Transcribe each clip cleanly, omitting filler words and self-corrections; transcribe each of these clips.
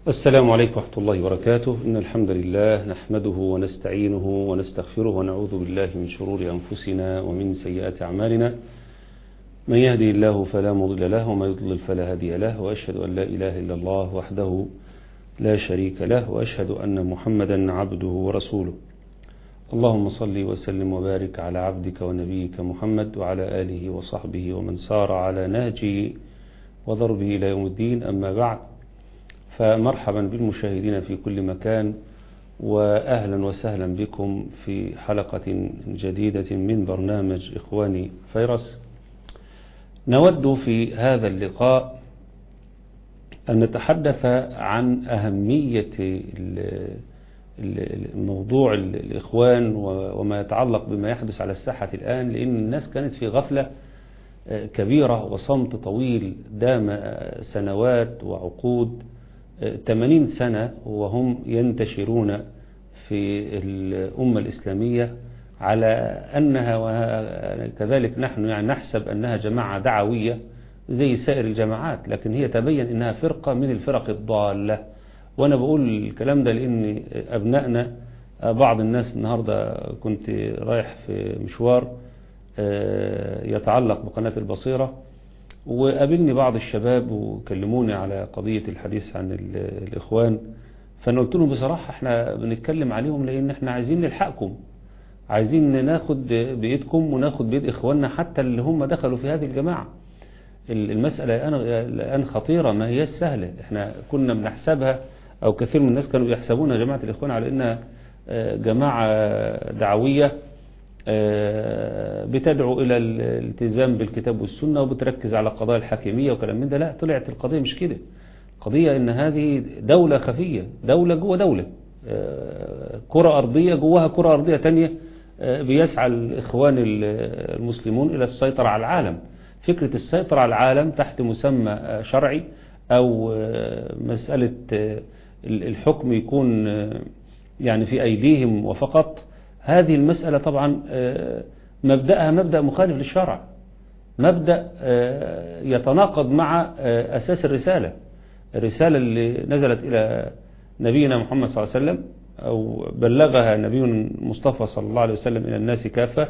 السلام عليكم ورحمة الله وبركاته. إن الحمد لله نحمده ونستعينه ونستغفره ونعوذ بالله من شرور أنفسنا ومن سيئات أعمالنا. من يهدي الله فلا مضل له وما يضلل فلا هادي له، وأشهد أن لا إله إلا الله وحده لا شريك له، وأشهد أن محمدا عبده ورسوله. اللهم صل وسلم وبارك على عبدك ونبيك محمد وعلى آله وصحبه ومن سار على نهجه وضربه إلى يوم الدين. أما بعد، فمرحبا بالمشاهدين في كل مكان، وأهلا وسهلا بكم في حلقة جديدة من برنامج إخواني فيروس. نود في هذا اللقاء أن نتحدث عن أهمية موضوع الإخوان وما يتعلق بما يحدث على الساحة الآن، لأن الناس كانت في غفلة كبيرة وصمت طويل دام سنوات وعقود، 80 سنة وهم ينتشرون في الأمة الإسلامية على أنها، وكذلك نحن يعني نحسب أنها جماعة دعوية زي سائر الجماعات، لكن هي تبين أنها فرقة من الفرق الضالة. وأنا بقول الكلام ده لأن أبنائنا، بعض الناس النهاردة كنت رايح في مشوار يتعلق بقناة البصيرة، وقابلني بعض الشباب وكلموني على قضية الحديث عن الإخوان. فأنا قلت لهم بصراحة احنا بنتكلم عليهم لأن احنا عايزين نلحقكم، عايزين ناخد بإيدكم وناخد بإيد إخواننا حتى اللي هم دخلوا في هذه الجماعة. المسألة الآن خطيرة، ما هي سهلة. احنا كنا بنحسبها، أو كثير من الناس كانوا يحسبون جماعة الإخوان على أنها جماعة دعوية بتدعو إلى الالتزام بالكتاب والسنة وبتركز على قضايا الحاكمية وكلام من ده. لا، طلعت القضية مش كده. القضية إن هذه دولة خفية، دولة جوه دولة، كرة أرضية جواها كرة أرضية تانية، بيسعى الإخوان المسلمون إلى السيطرة على العالم. فكرة السيطرة على العالم تحت مسمى شرعي، أو مسألة الحكم يكون يعني في أيديهم وفقط. هذه المسألة طبعا مبدأها مبدأ مخالف للشرع، مبدأ يتناقض مع أساس الرسالة اللي نزلت إلى نبينا محمد صلى الله عليه وسلم، أو بلغها نبينا المصطفى صلى الله عليه وسلم إلى الناس كافة،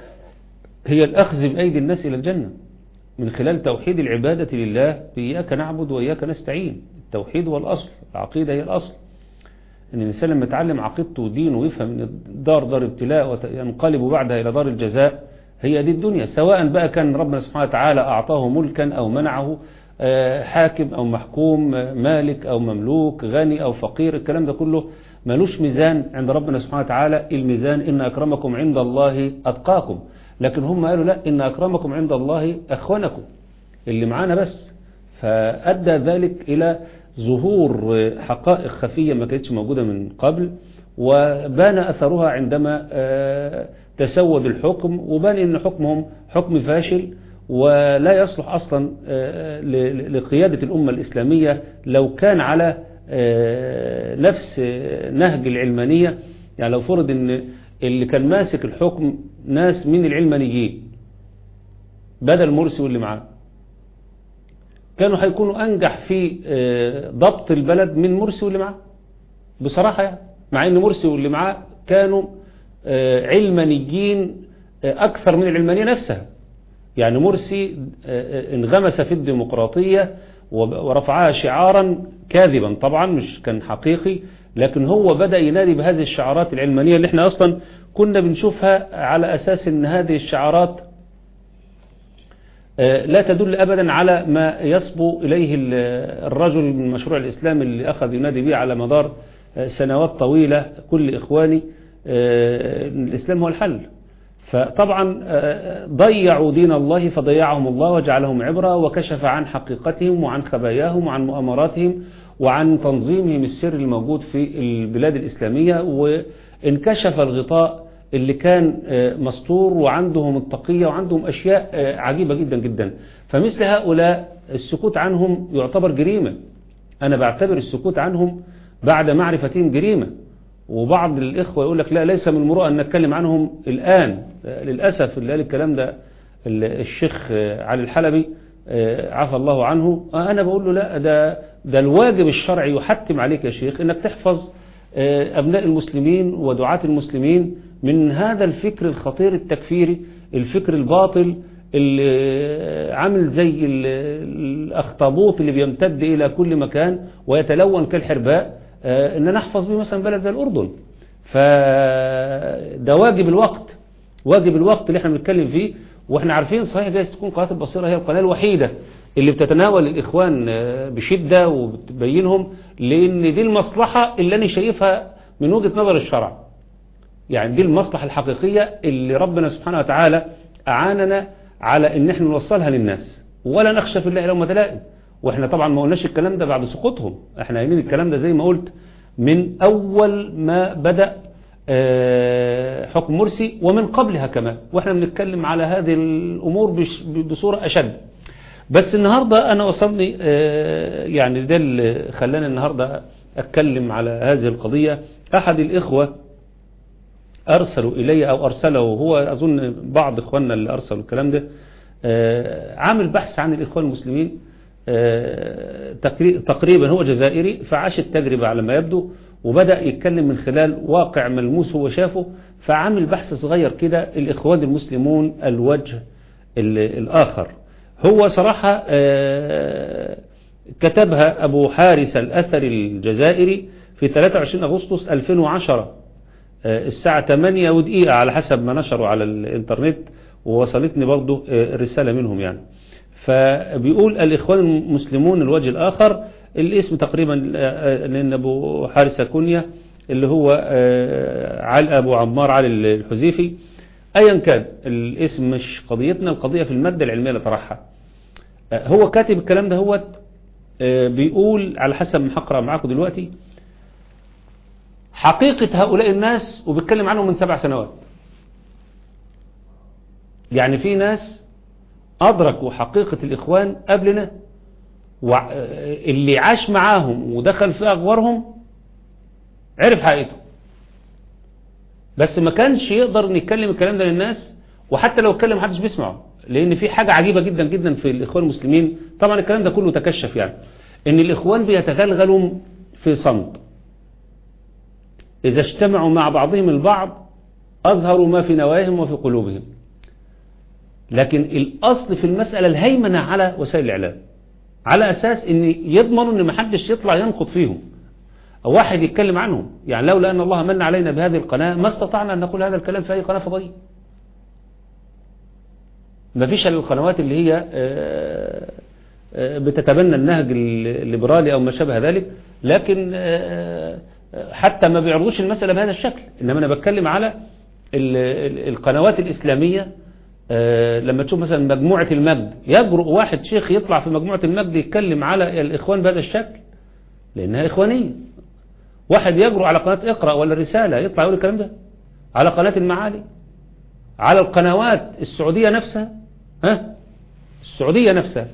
هي الأخذ بأيدي الناس إلى الجنة من خلال توحيد العبادة لله، بإياك نعبد وإياك نستعين. التوحيد هو الأصل، العقيدة هي الأصل. إن الإنسان لما يتعلم عقيدته ودينه ويفهم إن الدار دار ابتلاء وينقلب بعدها إلى دار الجزاء، هي دي الدنيا، سواء بقى كان ربنا سبحانه وتعالى أعطاه ملكا أو منعه، حاكم أو محكوم، مالك أو مملوك، غني أو فقير. الكلام ده كله ملوش ميزان عند ربنا سبحانه وتعالى. الميزان إن أكرمكم عند الله أتقاكم. لكن هم قالوا لا، إن أكرمكم عند الله أخوانكم، اللي معانا بس. فأدى ذلك إلى ظهور حقائق خفية ما كانتش موجودة من قبل، وبان أثرها عندما تسود الحكم، وبان أن حكمهم حكم فاشل ولا يصلح أصلا لقيادة الأمة الإسلامية لو كان على نفس نهج العلمانية. يعني لو فرض أن اللي كان ماسك الحكم ناس من العلمانيين بدل مرسي واللي معاه، كانوا هيكونوا أنجح في ضبط البلد من مرسي واللي معاه بصراحة. يعني مع أن مرسي واللي معاه كانوا علمانيين أكثر من العلمانية نفسها. يعني مرسي انغمس في الديمقراطية ورفعها شعارا كاذبا، طبعا مش كان حقيقي، لكن هو بدأ ينادي بهذه الشعارات العلمانية اللي احنا أصلا كنا بنشوفها على أساس أن هذه الشعارات لا تدل أبدا على ما يصبو إليه الرجل من مشروع الإسلام اللي أخذ ينادي به على مدار سنوات طويلة كل إخواني، الإسلام هو الحل. فطبعا ضيعوا دين الله فضيعهم الله وجعلهم عبرة، وكشف عن حقيقتهم وعن خباياهم وعن مؤامراتهم وعن تنظيمهم السري الموجود في البلاد الإسلامية، وانكشف الغطاء اللي كان مستور، وعندهم التقية وعندهم أشياء عجيبة جدا جدا. فمثل هؤلاء السكوت عنهم يعتبر جريمة. أنا بعتبر السكوت عنهم بعد معرفتهم جريمة. وبعض الإخوة يقول لك لا، ليس من المروءة أن نتكلم عنهم الآن. للأسف اللي قال الكلام ده الشيخ علي الحلبي عفى الله عنه. أنا بقول له لا، ده ده الواجب الشرعي يحتم عليك يا شيخ انك تحفظ ابناء المسلمين ودعاة المسلمين من هذا الفكر الخطير التكفيري، الفكر الباطل اللي عامل زي الاخطبوط اللي بيمتد الى كل مكان ويتلون كالحرباء، ان نحفظ به مثلا بلد زي الاردن. فده واجب الوقت، واجب الوقت اللي احنا بنتكلم فيه. واحنا عارفين صحيح جايز تكون قناة البصيرة هي القناة الوحيدة اللي بتتناول الإخوان بشدة وبتبينهم، لأن دي المصلحة اللي أنا شايفها من وجهة نظر الشرع. يعني دي المصلحة الحقيقية اللي ربنا سبحانه وتعالى أعاننا على إن احنا نوصلها للناس، ولا نخشى في الله لومة لائم. واحنا طبعا ما قلناش الكلام ده بعد سقوطهم، احنا قايلين الكلام ده زي ما قلت من أول ما بدأ حكم مرسي ومن قبلها كمان، واحنا بنتكلم على هذه الأمور بصورة أشد. بس النهاردة أنا وصلني يعني ده اللي خلاني النهاردة أتكلم على هذه القضية. أحد الإخوة أرسلوا إلي أو أرسله، هو أظن بعض إخواننا اللي أرسلوا الكلام ده، عامل بحث عن الإخوان المسلمين تقريبا، هو جزائري فعاش التجربة على ما يبدو، وبدأ يتكلم من خلال واقع ملموس هو شافه، فعامل بحث صغير كده الإخوان المسلمون الوجه الآخر. هو صراحة كتبها أبو حارس الأثري الجزائري في 23 أغسطس 2010 الساعة 8 ودقيقة على حسب ما نشروا على الإنترنت، ووصلتني برضو رسالة منهم يعني. فبيقول الإخوان المسلمون الوجه الآخر، الاسم تقريبا لأن أبو حارس كونيا اللي هو علي أبو عمار علي الحذيفي، أيا كان الاسم مش قضيتنا، القضية في المادة العلمية اللي طرحها. هو كاتب الكلام ده، هو بيقول على حسب ما هقرأ معاكم دلوقتي حقيقة هؤلاء الناس، وبيتكلم عنهم من 7 سنوات. يعني في ناس أدركوا حقيقة الإخوان قبلنا، اللي عاش معاهم ودخل في أغوارهم عرف حقيقته، بس ما كانش يقدر نتكلم الكلام ده للناس، وحتى لو اتكلم محدش بيسمعه. لأن في حاجة عجيبة جدا جدا في الإخوان المسلمين، طبعا الكلام ده كله تكشف يعني، إن الإخوان بيتغلغلوا في صمت. إذا اجتمعوا مع بعضهم البعض أظهروا ما في نواياهم وفي قلوبهم، لكن الأصل في المسألة الهيمنة على وسائل الإعلام، على أساس إن يضمنوا إن محدش يطلع ينقض فيهم أو واحد يتكلم عنهم. يعني لولا أن الله من علينا بهذه القناة ما استطعنا أن نقول هذا الكلام في أي قناة فضائية. ما فيش إلا القنوات اللي هي بتتبنى النهج الليبرالي أو ما شابه ذلك، لكن حتى ما بيعرضوش المسألة بهذا الشكل. إنما أنا بتكلم على القنوات الإسلامية. لما تشوف مثلا مجموعة المجد، يجرؤ واحد شيخ يطلع في مجموعة المجد يتكلم على الإخوان بهذا الشكل لأنها إخوانية. واحد يجرؤ على قناة اقرأ ولا الرسالة يطلع يقول الكلام ده، على قناة المعالي، على القنوات السعودية نفسها، السعودية نفسها،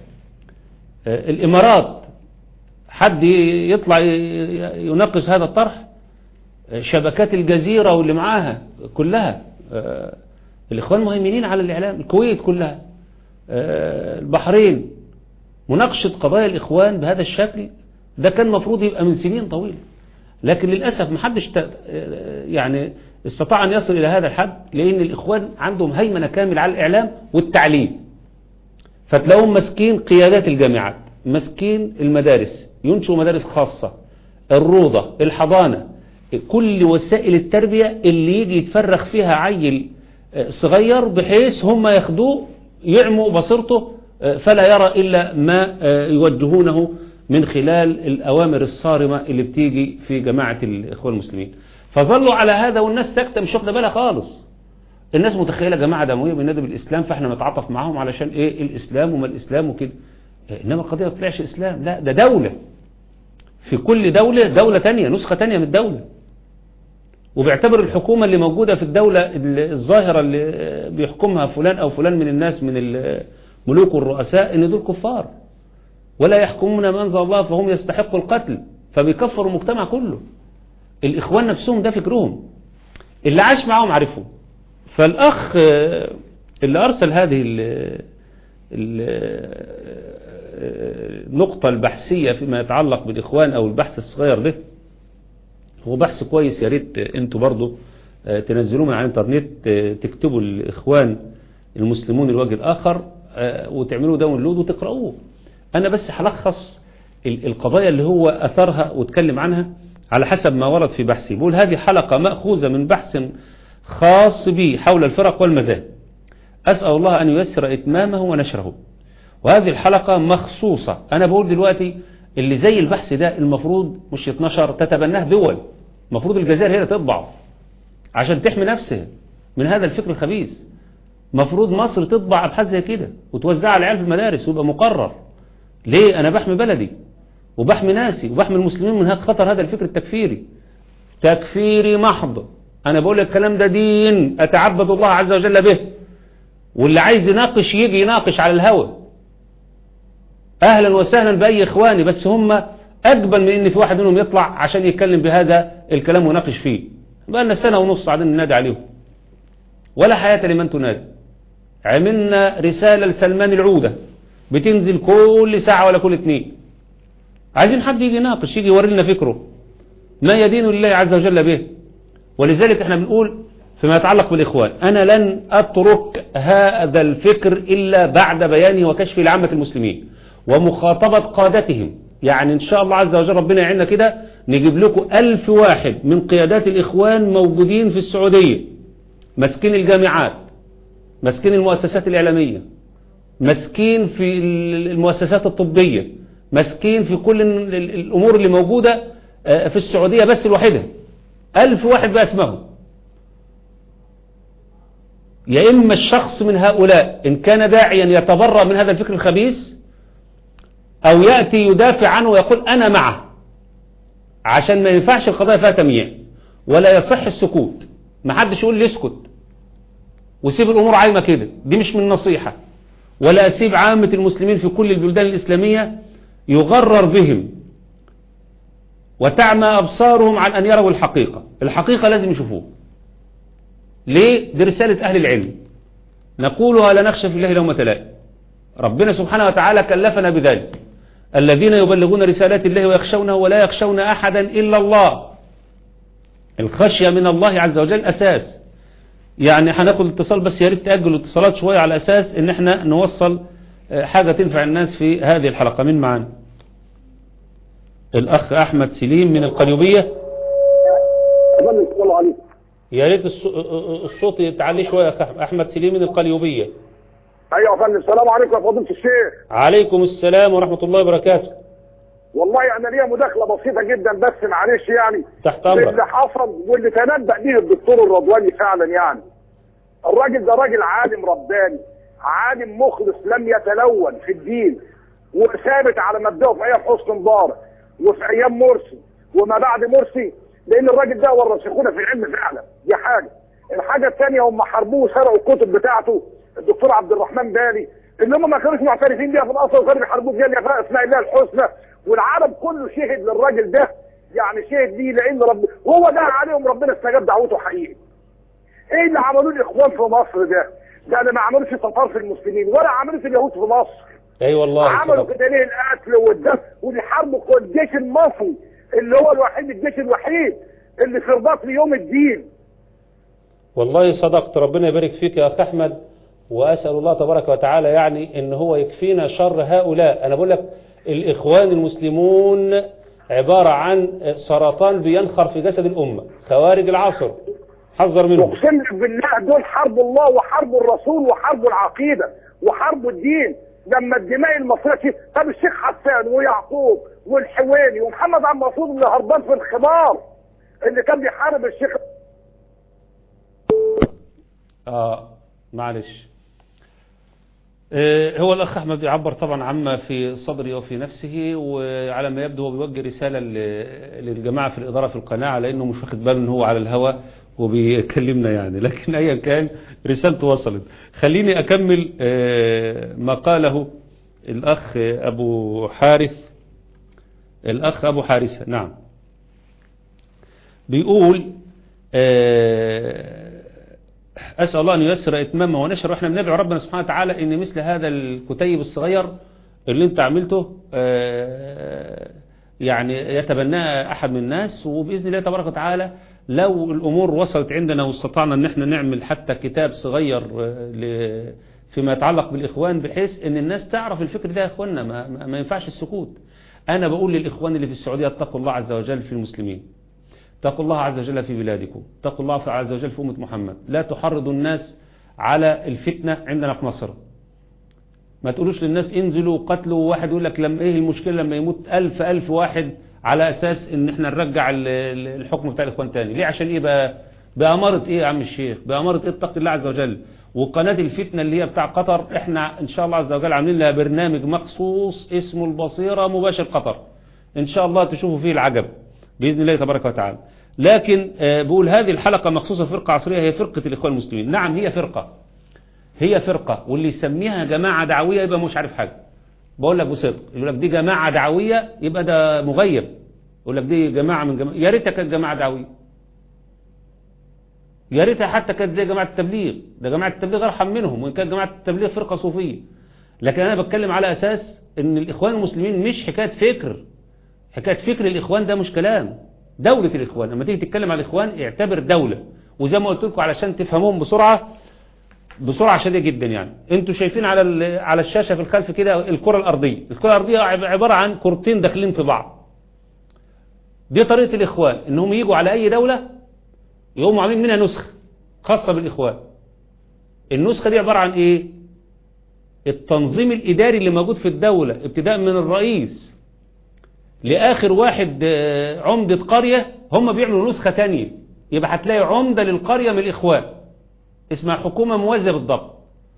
الإمارات، حد يطلع يناقش هذا الطرح، شبكات الجزيرة واللي معاها كلها، الإخوان مهيمنين على الإعلام، الكويت كلها، البحرين. مناقشة قضايا الإخوان بهذا الشكل ده كان مفروض يبقى من سنين طويلة، لكن للأسف محدش يعني استطاع أن يصل إلى هذا الحد، لأن الإخوان عندهم هيمنة كامل على الإعلام والتعليم. فتلاقوهم مسكين قيادات الجامعات، مسكين المدارس، ينشئوا مدارس خاصة، الروضة، الحضانة، كل وسائل التربية اللي يجي يتفرخ فيها عيل صغير بحيث هم ياخدوه يعموا بصيرته فلا يرى إلا ما يوجهونه من خلال الأوامر الصارمة اللي بتيجي في جماعة الإخوان المسلمين. فظلوا على هذا والناس ساكتة مش واخده بالها خالص. الناس متخيلة جماعة دموية بينادوا بالإسلام فاحنا نتعاطف معاهم علشان إيه الإسلام وما الإسلام وكده. إنما القضية ما طلعش إسلام، لا ده دولة، في كل دولة دولة تانية، نسخة تانية من الدولة. وبيعتبر الحكومة اللي موجودة في الدولة الظاهرة اللي بيحكمها فلان أو فلان من الناس من الملوك والرؤساء إن دول كفار ولا يحكمون ما أنزل الله فهم يستحقوا القتل، فبيكفروا المجتمع كله. الإخوان نفسهم ده فكرهم، اللي عاش معهم عارفهم. فالأخ اللي أرسل هذه النقطة البحثية فيما يتعلق بالإخوان أو البحث الصغير ده، هو بحث كويس، يا ريت انتوا برضو تنزلوه من على الانترنت، تكتبوا الإخوان المسلمون الوجه الآخر وتعملوا داونلود وتقرأوه. أنا بس هلخص القضايا اللي هو أثرها واتكلم عنها على حسب ما ورد في بحثي. بقول هذه حلقة مأخوذة من بحث خاص بي حول الفرق والمذاهب، أسأل الله أن ييسر إتمامه ونشره. وهذه الحلقة مخصوصة، أنا بقول دلوقتي اللي زي البحث ده المفروض مش يتنشر، تتبناه دول، المفروض الجزائر هي اللي تطبعه عشان تحمي نفسها من هذا الفكر الخبيث. مفروض مصر تطبع أبحاث زي كده وتوزعها على العيال في المدارس ويبقى مقرر. ليه؟ أنا بحمي بلدي وبحمي ناسي وبحمي المسلمين من خطر هذا الفكر التكفيري، تكفيري محض. أنا بقول الكلام ده دين أتعبد الله عز وجل به، واللي عايز يناقش يجي يناقش على الهوى، أهلا وسهلا بأي إخواني، بس هم أقبل من إن في واحد منهم يطلع عشان يتكلم بهذا الكلام وناقش فيه. بقى لنا سنة ونص قاعدين ننادي عليهم ولا حياة لمن تنادي. عملنا رسالة لسلمان العودة بتنزل كل ساعة ولا كل 2، عايزين حد يجي يناقش، يجي يوري لنا فكره ما يدين الله عز وجل به. ولذلك احنا بنقول فيما يتعلق بالإخوان، أنا لن أترك هذا الفكر إلا بعد بيانه وكشفه لعامة المسلمين ومخاطبة قادتهم. يعني إن شاء الله عز وجل ربنا يعيننا كده نجيب لكم 1000 واحد من قيادات الإخوان موجودين في السعودية، مسكين الجامعات، مسكين المؤسسات الإعلامية، مسكين في المؤسسات الطبية، مسكين في كل الأمور اللي موجودة في السعودية بس الوحيدة، 1000 واحد بأسمهم. يا إما الشخص من هؤلاء إن كان داعيا يتبرأ من هذا الفكر الخبيث، أو يأتي يدافع عنه ويقول أنا معه، عشان ما ينفعش القضايا فيها تمييع ولا يصح السكوت. ما حدش يقول لي اسكت وسيب الأمور عايمة كده، دي مش من نصيحة. ولا أسيب عامة المسلمين في كل البلدان الإسلامية يغرر بهم وتعمى أبصارهم عن أن يروا الحقيقة. الحقيقة لازم يشوفوه. ليه؟ دي رسالة أهل العلم نقولها لا نخشى في الله لومة لائم. ربنا سبحانه وتعالى كلفنا بذلك، الذين يبلغون رسالات الله ويخشونه ولا يخشون أحدا إلا الله. الخشية من الله عز وجل أساس. يعني هناخد اتصال بس يا ريت تأجلوا الاتصالات شوية على أساس إن احنا نوصل حاجة تنفع الناس في هذه الحلقة. من معانا؟ الأخ أحمد سليم من القليوبية. يا ريت الصوت يتعلي شوية يا أخ أحمد سليم من القليوبية. ايوه يا فندم. السلام عليكم يا فضيلة الشيخ. عليكم السلام ورحمة الله وبركاته. والله انا ليا مداخله بسيطه جدا بس معلش يعني تحت امرك. اللي حصل واللي تنبأ به الدكتور الرضواني فعلا، يعني الراجل ده راجل عالم رباني، عالم مخلص لم يتلون في الدين، وثابت على مبدأه في ايام حسني مبارك وفي ايام مرسي وما بعد مرسي، لان الراجل ده هو الراسخون في العلم فعلا. دي حاجه. الحاجه الثانيه هم حاربوه وسرقوا الكتب بتاعته الدكتور عبد الرحمن بالي اللي هم ما كانوش معترفين بيها في الاصل وكانوا بيحاربوه بيها اسماء الله الحسنى، والعالم كله شهد للراجل ده، يعني شهد ليه لان وهو دعا عليهم ربنا استجاب دعوته حقيقي. ايه اللي عملوه الاخوان في مصر ده؟ ده انا ما عملوش تطار في المسلمين ولا عملوش اليهود في مصر. اي والله عملوا كده ليه؟ القتل والدم وبيحاربوا الجيش المصري اللي هو الوحيد، الجيش الوحيد اللي في رباط ليوم الدين. والله صدقت، ربنا يبارك فيك يا اخ احمد، واسال الله تبارك وتعالى يعني ان هو يكفينا شر هؤلاء. انا بقول لك الاخوان المسلمون عبارة عن سرطان بينخر في جسد الامة، خوارج العصر، حذر منهم. اقسم بالله دول حرب الله وحرب الرسول وحرب العقيدة وحرب الدين. لما الدماء المصرية، طب الشيخ حسان ويعقوب والحويني ومحمد عبد المقصود اللي هربان في الخمار اللي كان بيحارب الشيخ. معلش. هو الأخ أحمد بيعبر طبعا عما في صدره وفي نفسه، وعلى ما يبدو هو بيوجه رسالة للجماعة في الإدارة في القناة على أنه مش واخد باله أنه هو على الهوى وبيكلمنا يعني، لكن أيا كان رسالته وصلت. خليني أكمل ما قاله الأخ أبو حارث، الأخ أبو حارثة. نعم، بيقول أسأل الله أن ييسر إتمامه ونشره. وإحنا بندعو ربنا سبحانه وتعالى أن مثل هذا الكتيب الصغير اللي انت عملته يعني يتبناه احد من الناس، وباذن الله تبارك وتعالى لو الامور وصلت عندنا واستطعنا ان احنا نعمل حتى كتاب صغير فيما يتعلق بالاخوان، بحيث ان الناس تعرف الفكر ده يا اخواننا، ما ينفعش السكوت. انا بقول للاخوان اللي في السعوديه اتقوا الله عز وجل في المسلمين، اتقوا الله عز وجل في بلادكم، اتقوا الله عز وجل في امه محمد، لا تحرضوا الناس على الفتنه عندنا في مصر. ما تقولوش للناس انزلوا قتلوا، واحد يقول لك لما ايه المشكله لما يموت 1000 واحد على اساس ان احنا نرجع الحكم بتاع الاخوان تاني. ليه؟ عشان ايه بقى؟ بأمارة ايه يا عم الشيخ؟ بأمارة ايه؟ اتق الله عز وجل. وقناة الفتنة اللي هي بتاع قطر، احنا ان شاء الله عز وجل عاملين لها برنامج مخصوص اسمه البصيرة مباشر قطر، ان شاء الله تشوفوا فيه العجب بإذن الله تبارك وتعالى. لكن بقول هذه الحلقة مخصوصة فرقة عصرية، هي فرقة الإخوان المسلمين. نعم هي فرقة، واللي يسميها جماعة دعوية يبقى مش عارف حاجة. بقول لك بصدق، يقول لك دي جماعة دعوية يبقى ده مغيب. يقول لك دي جماعة من جماعة، يا ريتها كانت جماعة دعوية، يا ريتها حتى كانت زي جماعة التبليغ. ده جماعة التبليغ أرحم منهم، وإن كانت جماعة التبليغ فرقة صوفية. لكن أنا بتكلم على أساس إن الإخوان المسلمين مش حكاية فكر. حكاية فكر الإخوان ده مش كلام. دولة الإخوان لما تيجي تتكلم على الإخوان اعتبر دولة. وزي ما قلت لكم علشان تفهموهم بسرعة شديدة جدا، يعني انتوا شايفين على الشاشة في الخلف كده الكرة الأرضية. الكرة الأرضية عبارة عن كرتين داخلين في بعض. دي طريقة الإخوان، إنهم يجوا على أي دولة يقوموا عاملين منها نسخة خاصة بالإخوان. النسخة دي عبارة عن إيه؟ التنظيم الإداري اللي موجود في الدولة، ابتداء من الرئيس لآخر واحد عمدة قرية، هم بيعملوا نسخة تانية. يبقى هتلاقي عمدة للقرية من الإخوان اسمها حكومة موازية بالضبط.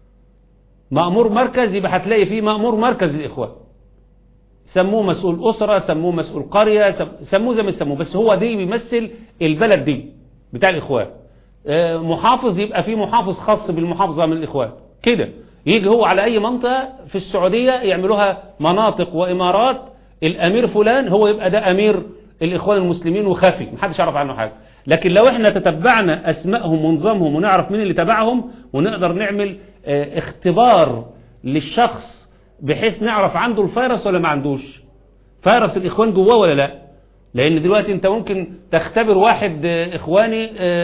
مأمور مركز يبقى هتلاقي فيه مأمور مركز للإخوان، سموه مسؤول أسرة، سموه مسؤول قرية، سموه زي ما يسموه، بس هو دي بيمثل البلد دي بتاع الإخوان. محافظ يبقى فيه محافظ خاص بالمحافظة من الإخوان كده. يجي هو على أي منطقة في السعودية يعملوها مناطق وإمارات، الأمير فلان هو يبقى ده أمير الإخوان المسلمين وخفي محدش يعرف عنه حاجة. لكن لو احنا تتبعنا أسمائهم ونظامهم ونعرف مين اللي تبعهم، ونقدر نعمل اختبار للشخص بحيث نعرف عنده الفيروس ولا ما عندوش فيروس الإخوان جواه ولا لا. لأن دلوقتي انت ممكن تختبر واحد إخواني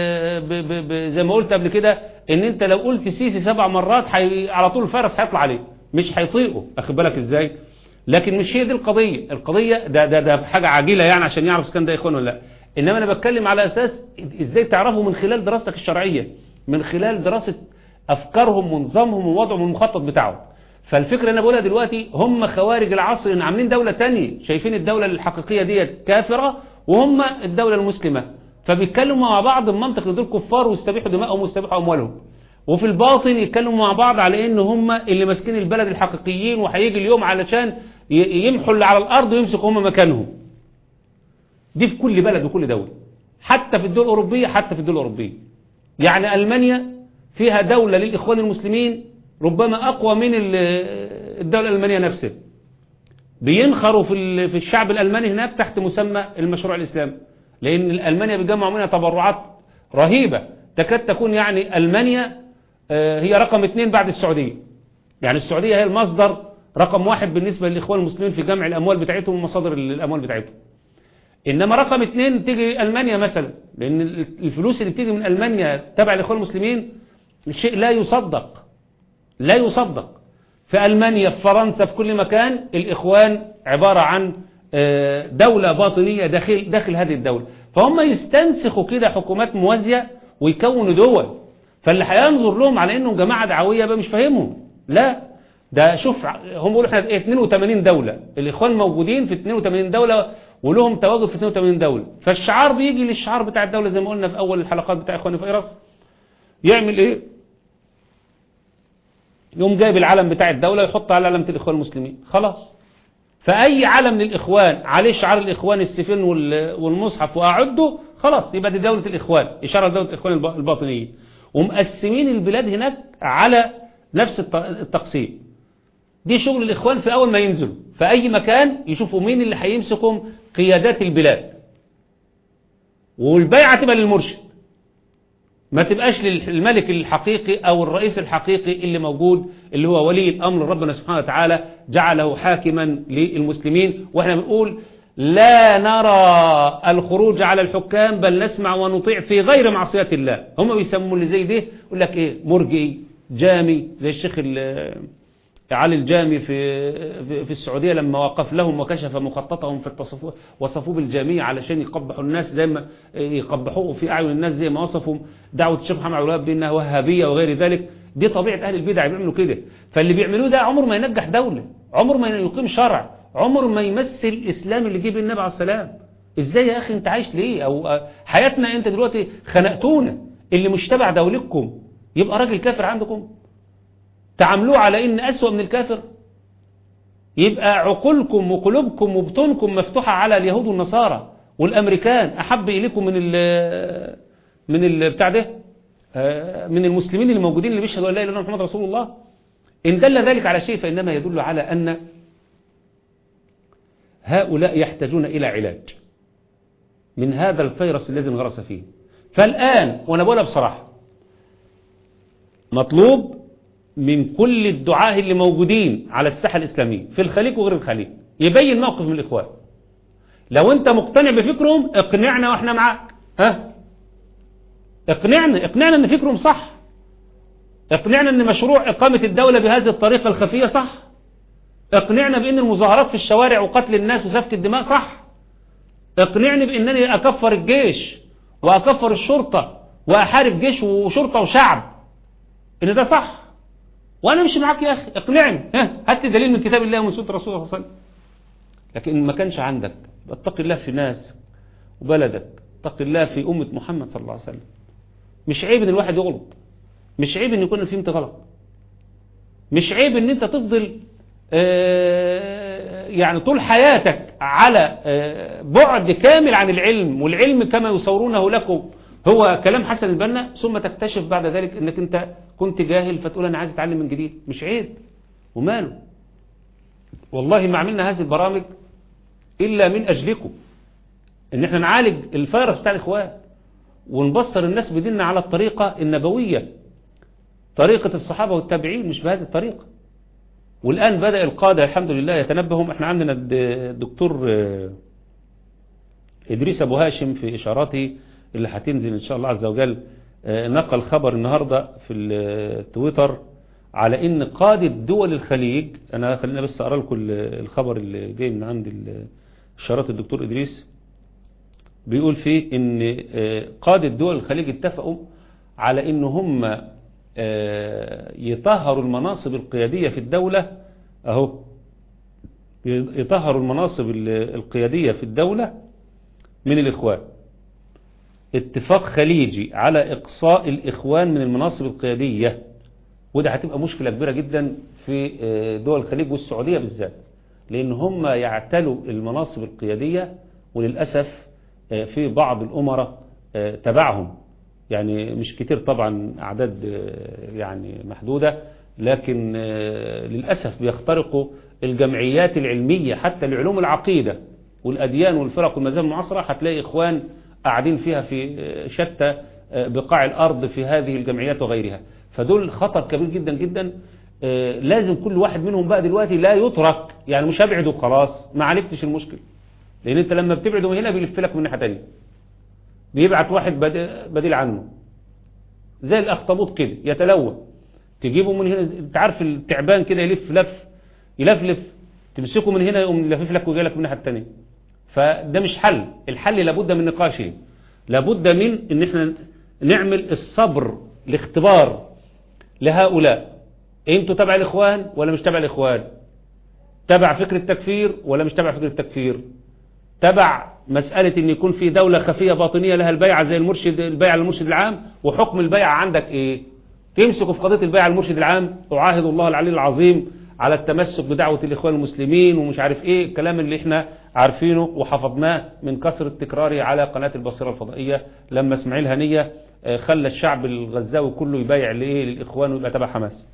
زي ما قلت قبل كده، ان انت لو قلت سيسي 7 مرات على طول الفيروس هيطلع عليه، مش هيطيقه. اخد بالك ازاي؟ لكن مش هي دي القضية ده حاجة عاجلة يعني عشان يعرف كان ده إخوان ولا لا. إنما أنا بتكلم على أساس إزاي تعرفوا من خلال دراستك الشرعية، من خلال دراسة أفكارهم ونظامهم ووضعهم والمخطط بتاعهم. فالفكرة أنا بقولها دلوقتي، هم خوارج العصر إن عاملين دولة تانية، شايفين الدولة الحقيقية دي كافرة وهم الدولة المسلمة، فبيتكلموا مع بعض بمنطق دول كفار واستبيحوا دماءهم واستبيحوا أموالهم، وفي الباطن يتكلموا مع بعض على إن هم اللي ماسكين البلد الحقيقيين، وهيجي اليوم علشان يمحوا اللي على الأرض ويمسكوا هم مكانهم. دي في كل بلد وكل دولة، حتى في الدول الأوروبية. يعني ألمانيا فيها دولة للإخوان المسلمين ربما أقوى من الدولة الألمانية نفسها. بينخروا في الشعب الألماني هناك تحت مسمى المشروع الإسلامي، لأن ألمانيا بيجمعوا منها تبرعات رهيبة، تكاد تكون يعني ألمانيا هي رقم 2 بعد السعودية. يعني السعودية هي المصدر رقم 1 بالنسبة للإخوان المسلمين في جمع الأموال بتاعتهم ومصادر الأموال بتاعتهم. إنما رقم 2 تيجي ألمانيا مثلا، لأن الفلوس اللي بتيجي من ألمانيا تبع الإخوان المسلمين شيء لا يصدق. في ألمانيا، في فرنسا، في كل مكان الإخوان عبارة عن دولة باطنية داخل هذه الدولة. فهم يستنسخوا كده حكومات موازية ويكونوا دول، فاللي هينظر لهم على إنهم جماعة دعوية بقى مش فاهمهم. لا، ده شوف هم بيقولوا احنا 82 دولة، الإخوان موجودين في 82 دولة ولهم تواجد في 82 دولة. فالشعار بيجي للشعار بتاع الدولة زي ما قلنا في أول الحلقات بتاع إخواني فيروس، يعمل إيه؟ يقوم جايب العلم بتاع الدولة يحط على علامة الإخوان المسلمين، خلاص. فأي علم للإخوان عليه شعار الإخوان السيفين والمصحف وأعده، خلاص يبقى دي دولة الإخوان، إشارة لدولة الإخوان الباطنية. ومقسمين البلاد هناك على نفس التقسيم. دي شغل الإخوان في أول ما ينزلوا في أي مكان، يشوفوا مين اللي هيمسكهم قيادات البلاد، والبيعة تبقى للمرشد، ما تبقاش للملك الحقيقي أو الرئيس الحقيقي اللي موجود اللي هو ولي الأمر ربنا سبحانه وتعالى جعله حاكما للمسلمين. وإحنا بنقول لا نرى الخروج على الحكام بل نسمع ونطيع في غير معصية الله. هم بيسموا اللي زي ده يقول لك إيه مرجئي جامي زي الشيخ علي الجامي في السعودية لما وقف لهم وكشف مخططهم في التصفوه وصفوه بالجامية علشان يقبحوا الناس زي ما يقبحوه في أعين الناس زي ما وصفوا دعوة الشيخ محمد عبد الوهاب بأنها وهابية وغير ذلك. دي طبيعة أهل البدع بيعملوا كده. فاللي بيعملوه ده عمر ما ينجح دولة، عمر ما يقيم شرع، عمر ما يمثل الإسلام اللي جه النبي عليه السلام. إزاي يا أخي أنت عايش ليه؟ أو حياتنا أنت دلوقتي خنقتونا. اللي مش تبع دولتكم يبقى راجل كافر عندكم، تعاملوه على إن أسوأ من الكافر، يبقى عقولكم وقلوبكم وبطونكم مفتوحة على اليهود والنصارى والأمريكان أحب إليكم من بتاع ده من المسلمين الموجودين اللي بيشهدوا لا إله إلا الله محمد رسول الله. إن دل ذلك على شيء فإنما يدل على أن هؤلاء يحتاجون إلى علاج من هذا الفيروس الذي انغرس فيه. فالآن وأنا بقولها بصراحة مطلوب من كل الدعاة اللي موجودين على الساحة الإسلامية في الخليج وغير الخليج يبين موقف من الإخوان. لو أنت مقتنع بفكرهم اقنعنا وإحنا معاك. اقنعنا أن فكرهم صح، اقنعنا أن مشروع إقامة الدولة بهذه الطريقة الخفية صح، اقنعنا بأن المظاهرات في الشوارع وقتل الناس وسفك الدماء صح، اقنعني بأنني أكفر الجيش وأكفر الشرطة وأحارب جيش وشرطة وشعب إن ده صح، وأنا مش معاك يا أخي. اقنعني، هات دليل من كتاب الله ومن سنة رسول الله صلى الله عليه وسلم. لكن ما كانش عندك، اتق الله في ناس وبلدك، اتق الله في أمة محمد صلى الله عليه وسلم. مش عيب ان الواحد يغلط، مش عيب ان يكون فهمت غلط، مش عيب ان انت تفضل يعني طول حياتك على بعد كامل عن العلم، والعلم كما يصورونه لكم هو كلام حسن البنا، ثم تكتشف بعد ذلك انك انت كنت جاهل فتقول انا عايز اتعلم من جديد. مش عيب وماله. والله ما عملنا هذه البرامج الا من اجلكم، ان احنا نعالج الفيروس بتاع الاخوان ونبصر الناس بديننا على الطريقة النبوية، طريقة الصحابة والتابعين، مش بهذه الطريقة. والآن بدأ القادة الحمد لله يتنبههم. احنا عندنا الدكتور إدريس أبو هاشم في إشاراته اللي هتنزل إن شاء الله عز وجل نقل خبر النهاردة في التويتر على إن قادة دول الخليج، أنا خلينا بس أقرأ لكم الخبر اللي جاي من عند إشارات الدكتور إدريس، بيقول فيه إن قادة دول الخليج اتفقوا على إن هم يطهروا المناصب القيادية في الدولة، أهو يطهروا المناصب القيادية في الدولة من الإخوان. اتفاق خليجي على إقصاء الإخوان من المناصب القيادية، وده هتبقى مشكلة كبيرة جدا في دول الخليج والسعودية بالذات، لأن هم يعتلوا المناصب القيادية، وللأسف في بعض الأمراء تبعهم، يعني مش كتير طبعا أعداد يعني محدودة، لكن للأسف بيخترقوا الجمعيات العلمية حتى لعلوم العقيدة والأديان والفرق والمذاهب المعاصرة. هتلاقي إخوان قاعدين فيها في شتى بقاع الأرض في هذه الجمعيات وغيرها. فدول خطر كبير جدا جدا. لازم كل واحد منهم بقى دلوقتي لا يترك، يعني مش هبعده خلاص ما عالجتش المشكلة، لأن أنت لما بتبعده من هنا بيلف لك من ناحية تانية، بيبعت واحد بديل عنه زي الأخطبوط كده يتلوى، تجيبه من هنا. انت عارف التعبان كده يلفلف تمسكه من هنا يقوم يلفف لك ويجي لك من الناحية التانية. فده مش حل. الحل لابد من نقاشه، لابد من ان احنا نعمل الصبر لاختبار لهؤلاء. انتوا تبع الاخوان ولا مش تبع الاخوان؟ تبع فكر التكفير ولا مش تبع فكر التكفير؟ تبع مسألة ان يكون في دولة خفية باطنية لها البيعة زي البيعة للمرشد العام، وحكم البيعة عندك ايه؟ تمسكوا في قضية البيعة للمرشد العام، أعاهد الله العلي العظيم على التمسك بدعوة الإخوان المسلمين ومش عارف ايه الكلام اللي احنا عارفينه وحفظناه من كثرة تكراره على قناة البصيرة الفضائية، لما اسماعيل هنية خلى الشعب الغزاوي كله يبايع للإخوان ويبقى تبع حماس.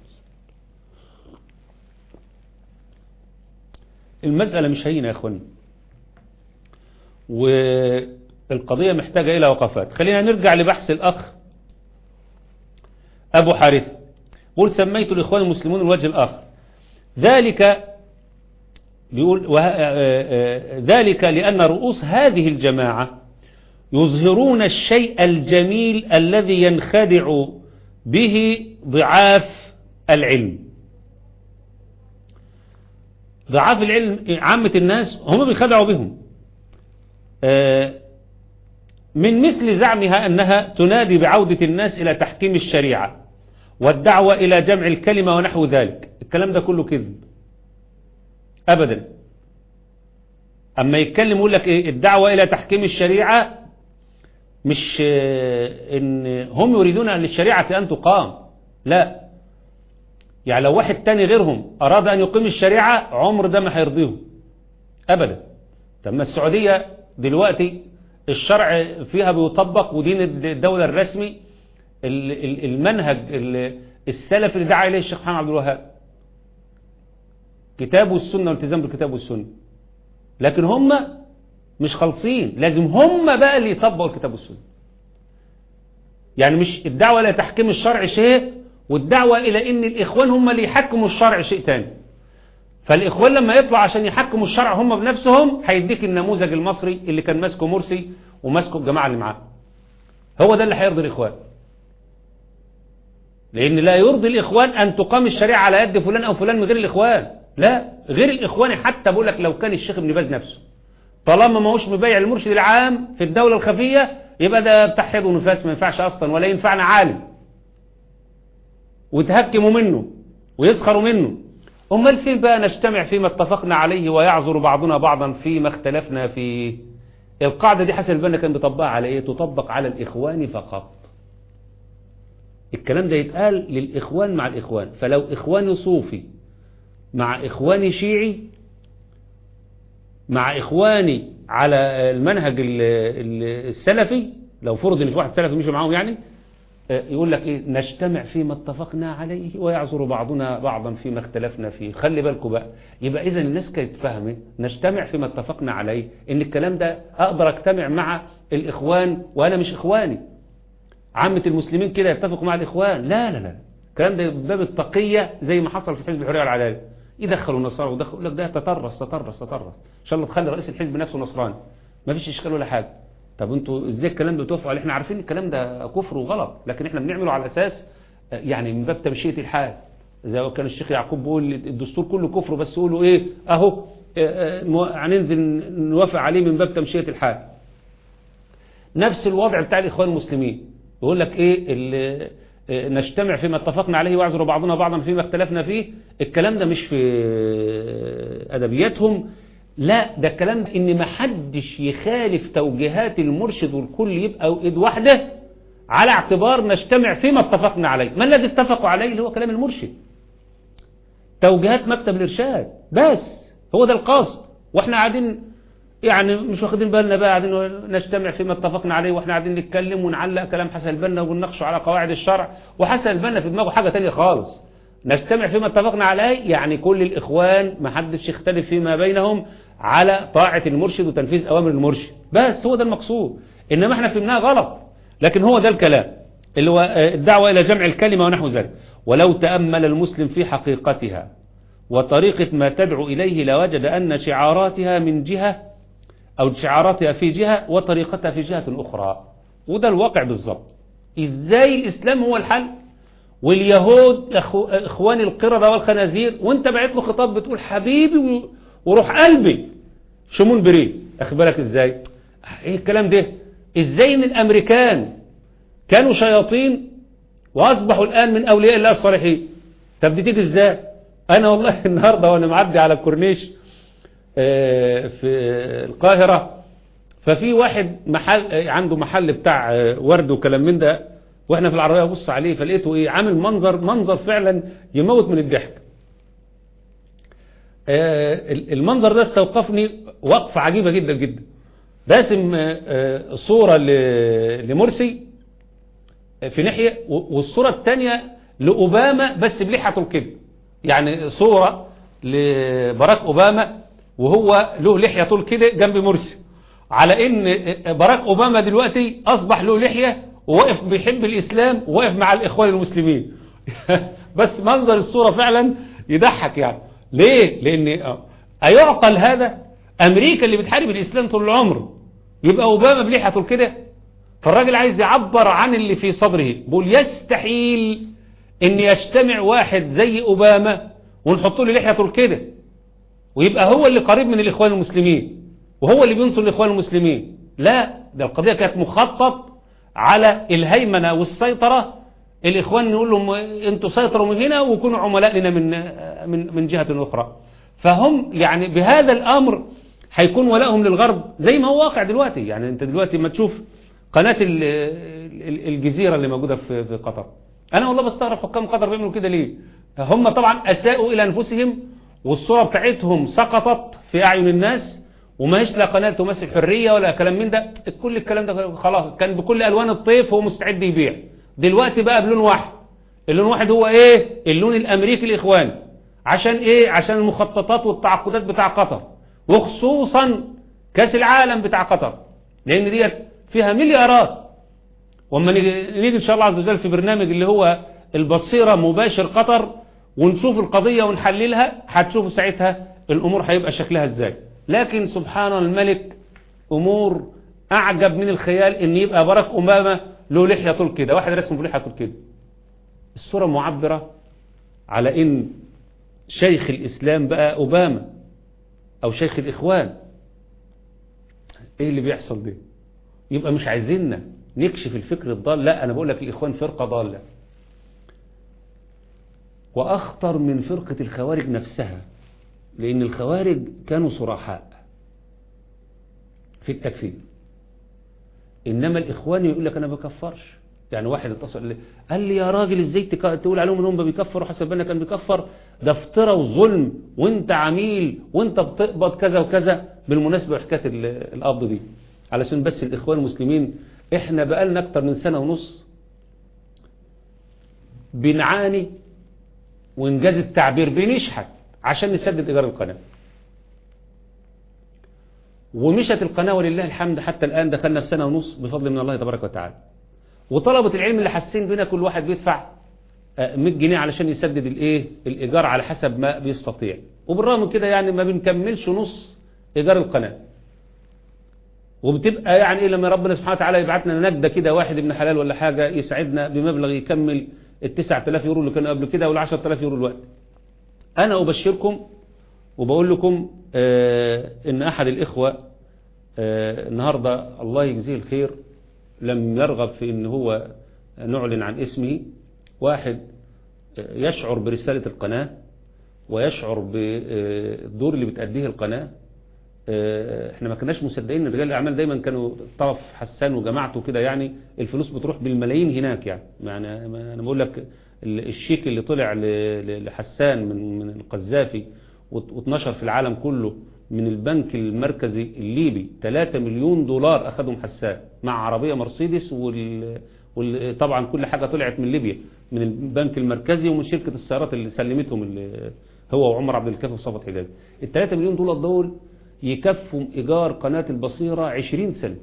المسألة مش هينة يا اخواني، والقضية محتاجة إلى وقفات. خلينا نرجع لبحث الأخ أبو حارثة بيقول سميت الإخوان المسلمون الوجه الآخر، ذلك بيقول ذلك لأن رؤوس هذه الجماعة يظهرون الشيء الجميل الذي ينخدع به ضعاف العلم. ضعاف العلم عامة الناس هم بيخدعوا بهم، من مثل زعمها أنها تنادي بعودة الناس إلى تحكيم الشريعة والدعوة إلى جمع الكلمة ونحو ذلك. الكلام ده كله كذب أبدا. أما يتكلم يقول لك إيه الدعوة إلى تحكيم الشريعة، مش إن هم يريدون أن الشريعة أن تقام، لا، يعني لو واحد تاني غيرهم أراد أن يقيم الشريعة عمر ده ما هيرضيهم أبدا. لما السعودية دلوقتي الشرع فيها بيطبق ودين الدولة الرسمي المنهج السلفي اللي دعا إليه الشيخ محمد عبد الوهاب، كتاب والسنة والالتزام بالكتاب والسنة، لكن هم مش خالصين، لازم هم بقى اللي يطبقوا الكتاب والسنة. يعني مش الدعوة إلى تحكيم الشرع شيء والدعوة إلى إن الإخوان هم اللي يحكموا الشرع شيء تاني. فالإخوان لما يطلع عشان يحكموا الشرع هم بنفسهم هيديك النموذج المصري اللي كان ماسكه مرسي وماسكه الجماعة اللي معاه، هو ده اللي هيرضي الإخوان. لأن لا يرضي الإخوان أن تقام الشريعة على يد فلان أو فلان من غير الإخوان، لا، غير الإخوان. حتى بقول لك لو كان الشيخ ابن باز نفسه طالما ما هوش مبايع المرشد العام في الدولة الخفية يبقى ده بتاع حيض ونفاس، ما ينفعش أصلا ولا ينفعنا عالم، ويتهكموا منه ويسخروا منه. أمال فين بقى نجتمع فيما اتفقنا عليه ويعذر بعضنا بعضا فيما اختلفنا فيه؟ القاعدة دي حسن البنا كان بيطبقها على ايه؟ تطبق على الإخوان فقط. الكلام ده يتقال للإخوان مع الإخوان. فلو إخواني صوفي مع إخواني شيعي مع إخواني على المنهج السلفي، لو فرض ان في واحد سلفي مش معاهم يعني، يقول لك ايه نجتمع فيما اتفقنا عليه ويعذر بعضنا بعضا فيما اختلفنا فيه. خلي بالكم بقى، يبقى اذا الناس كانت فاهمه نجتمع فيما اتفقنا عليه ان الكلام ده اقدر اجتمع مع الاخوان وانا مش اخواني. عامه المسلمين كده يتفقوا مع الاخوان؟ لا لا لا، الكلام ده باب التقيه زي ما حصل في حزب الحريه والعداله، يدخلوا النصارى ودخلوا يقول لك ده تطرس ان شاء الله تخلي رئيس الحزب نفسه نصراني، ما فيش اشكال ولا حاجه. طب انتوا ازاي الكلام ده توافقوا عليه؟ احنا عارفين الكلام ده كفر وغلط، لكن احنا بنعمله على اساس يعني من باب تمشيه الحال. زي ما كان الشيخ يعقوب بيقول الدستور كله كفر بس قولوا ايه اهو هننزل نوافق عليه من باب تمشيه الحال. نفس الوضع بتاع الاخوان المسلمين، يقول لك ايه نجتمع فيما اتفقنا عليه ويعذر بعضنا بعضا فيما اختلفنا فيه. الكلام ده مش في ادبياتهم، لا، ده الكلام ان ما حدش يخالف توجيهات المرشد والكل يبقى ايد واحده على اعتبار نجتمع فيما اتفقنا عليه. ما الذي اتفقوا عليه؟ اللي هو كلام المرشد، توجيهات مكتب الارشاد، بس هو ده القصد. واحنا قاعدين يعني مش واخدين بالنا بقى، قاعدين نجتمع فيما اتفقنا عليه واحنا قاعدين نتكلم ونعلق كلام حسن البنا ونناقشه على قواعد الشرع، وحسن البنا في دماغه حاجه تانية خالص. نجتمع فيما اتفقنا عليه يعني كل الإخوان ما حدش يختلف فيما بينهم على طاعة المرشد وتنفيذ أوامر المرشد، بس هو ده المقصود. إنما احنا فهمناها غلط، لكن هو ده الكلام اللي هو الدعوة إلى جمع الكلمة ونحو ذلك. ولو تأمل المسلم في حقيقتها وطريقة ما تدعو إليه لوجد أن شعاراتها من جهة أو شعاراتها في جهة وطريقتها في جهة أخرى. وده الواقع بالضبط. إزاي الإسلام هو الحل واليهود اخوان القردة والخنازير، وانت بعت له خطاب بتقول حبيبي وروح قلبي شمون بريز. اخبرك ازاي ايه الكلام ده؟ ازاي ان الامريكان كانوا شياطين واصبحوا الان من اولياء الله الصالحين؟ طب دي تيجي ازاي؟ انا والله النهارده وانا معدي على الكورنيش في القاهرة، ففي واحد محل عنده محل بتاع ورد وكلام من ده، واحنا في العربية بص عليه فلقيته ايه عامل منظر فعلا يموت من الضحك. المنظر ده استوقفني وقفة عجيبة جدا جدا. راسم صورة لمرسي في ناحية، والصورة الثانية لأوباما بس بلحيته كده، يعني صورة لبراك أوباما وهو له لحية طول كده جنب مرسي، على ان باراك أوباما دلوقتي أصبح له لحية وواقف بيحب الإسلام وواقف مع الإخوان المسلمين. بس منظر الصورة فعلا يضحك يعني. ليه؟ لأن أيعقل هذا؟ أمريكا اللي بتحارب الإسلام طول العمر يبقى أوباما بليحته كده؟ فالراجل عايز يعبر عن اللي في صدره، بيقول يستحيل ان يجتمع واحد زي اوباما ونحط له لحيته كده ويبقى هو اللي قريب من الاخوان المسلمين وهو اللي بينصر الاخوان المسلمين. لا، ده القضية كانت مخطط على الهيمنة والسيطرة. الاخوان نقول لهم انتوا سيطروا من هنا وكونوا عملاء لنا من جهة اخرى. فهم يعني بهذا الامر هيكون ولائهم للغرب زي ما هو واقع دلوقتي. يعني انت دلوقتي ما تشوف قناة الجزيرة اللي موجودة في قطر، أنا والله بستغرب حكام قطر بيعملوا كده ليه. هم طبعا أساءوا إلى أنفسهم والصورة بتاعتهم سقطت في أعين الناس وما هيش لا قناة تمثل حرية ولا كلام من ده. كل الكلام ده خلاص كان بكل ألوان الطيف هو مستعد يبيع. دلوقتي بقى بلون واحد. اللون واحد هو إيه؟ اللون الأمريكي الإخواني. عشان إيه؟ عشان المخططات والتعاقدات بتاع قطر وخصوصا كأس العالم بتاع قطر، لأن ديت فيها مليارات. وما نيجي إن شاء الله عز وجل في برنامج اللي هو البصيرة مباشر قطر ونشوف القضية ونحللها، هتشوفوا ساعتها الأمور هيبقى شكلها إزاي. لكن سبحان الملك أمور أعجب من الخيال إن يبقى باراك أوباما له لحية طول كده، واحد رسم له لحية طول كده. الصورة معبرة على إن شيخ الإسلام بقى أوباما أو شيخ الإخوان. إيه اللي بيحصل ده؟ يبقى مش عايزيننا نكشف الفكر الضال. لا، أنا بقول لك الإخوان فرقة ضالة وأخطر من فرقة الخوارج نفسها، لأن الخوارج كانوا صراحاء في التكفير، إنما الإخوان يقول لك أنا بكفرش. يعني واحد اتصل لي قال لي يا راجل ازاي تقول عليهم انهم بيكفروا حسب انك كان بيكفر؟ ده افتراء وظلم وانت عميل وانت بتقبض كذا وكذا. بالمناسبة حكاية القبض دي علشان بس الإخوان المسلمين، احنا بقالنا اكتر من سنة ونص بنعاني وانجاز التعبير بنشحت عشان نسدد إيجار القناة، ومشت القناة ولله الحمد حتى الآن دخلنا في سنة ونص بفضل من الله تبارك وتعالى. وطلبة العلم اللي حاسين بنا كل واحد بيدفع 100 جنيه علشان يسدد الإيجار على حسب ما بيستطيع، وبالرغم من كده يعني ما بنكملش نص إيجار القناة. وبتبقى يعني إيه لما ربنا سبحانه وتعالى يبعتنا نجدة كده واحد ابن حلال ولا حاجة يساعدنا بمبلغ يكمل 9000 يورو اللي كانوا قبل كده وال 10000 يورو الوقت. أنا أبشركم وبقول لكم إن أحد الإخوة النهاردة الله يجزيه الخير لم يرغب في إن هو نعلن عن اسمه. واحد يشعر برسالة القناة ويشعر بالدور اللي بتأديه القناة. احنا ما كناش مصدقين ان رجال الاعمال دايما كانوا طرف حسان وجماعته كده، يعني الفلوس بتروح بالملايين هناك. يعني انا بقول لك الشيك اللي طلع لحسان من القذافي واتنشر في العالم كله من البنك المركزي الليبي 3 مليون دولار اخذهم حسان مع عربية مرسيدس وطبعا كل حاجة طلعت من ليبيا من البنك المركزي ومن شركة السيارات اللي سلمتهم هو وعمر عبد الكافي وصفت حجاز. ال3 مليون دولار دول يكفوا إيجار قناة البصيرة 20 سنة.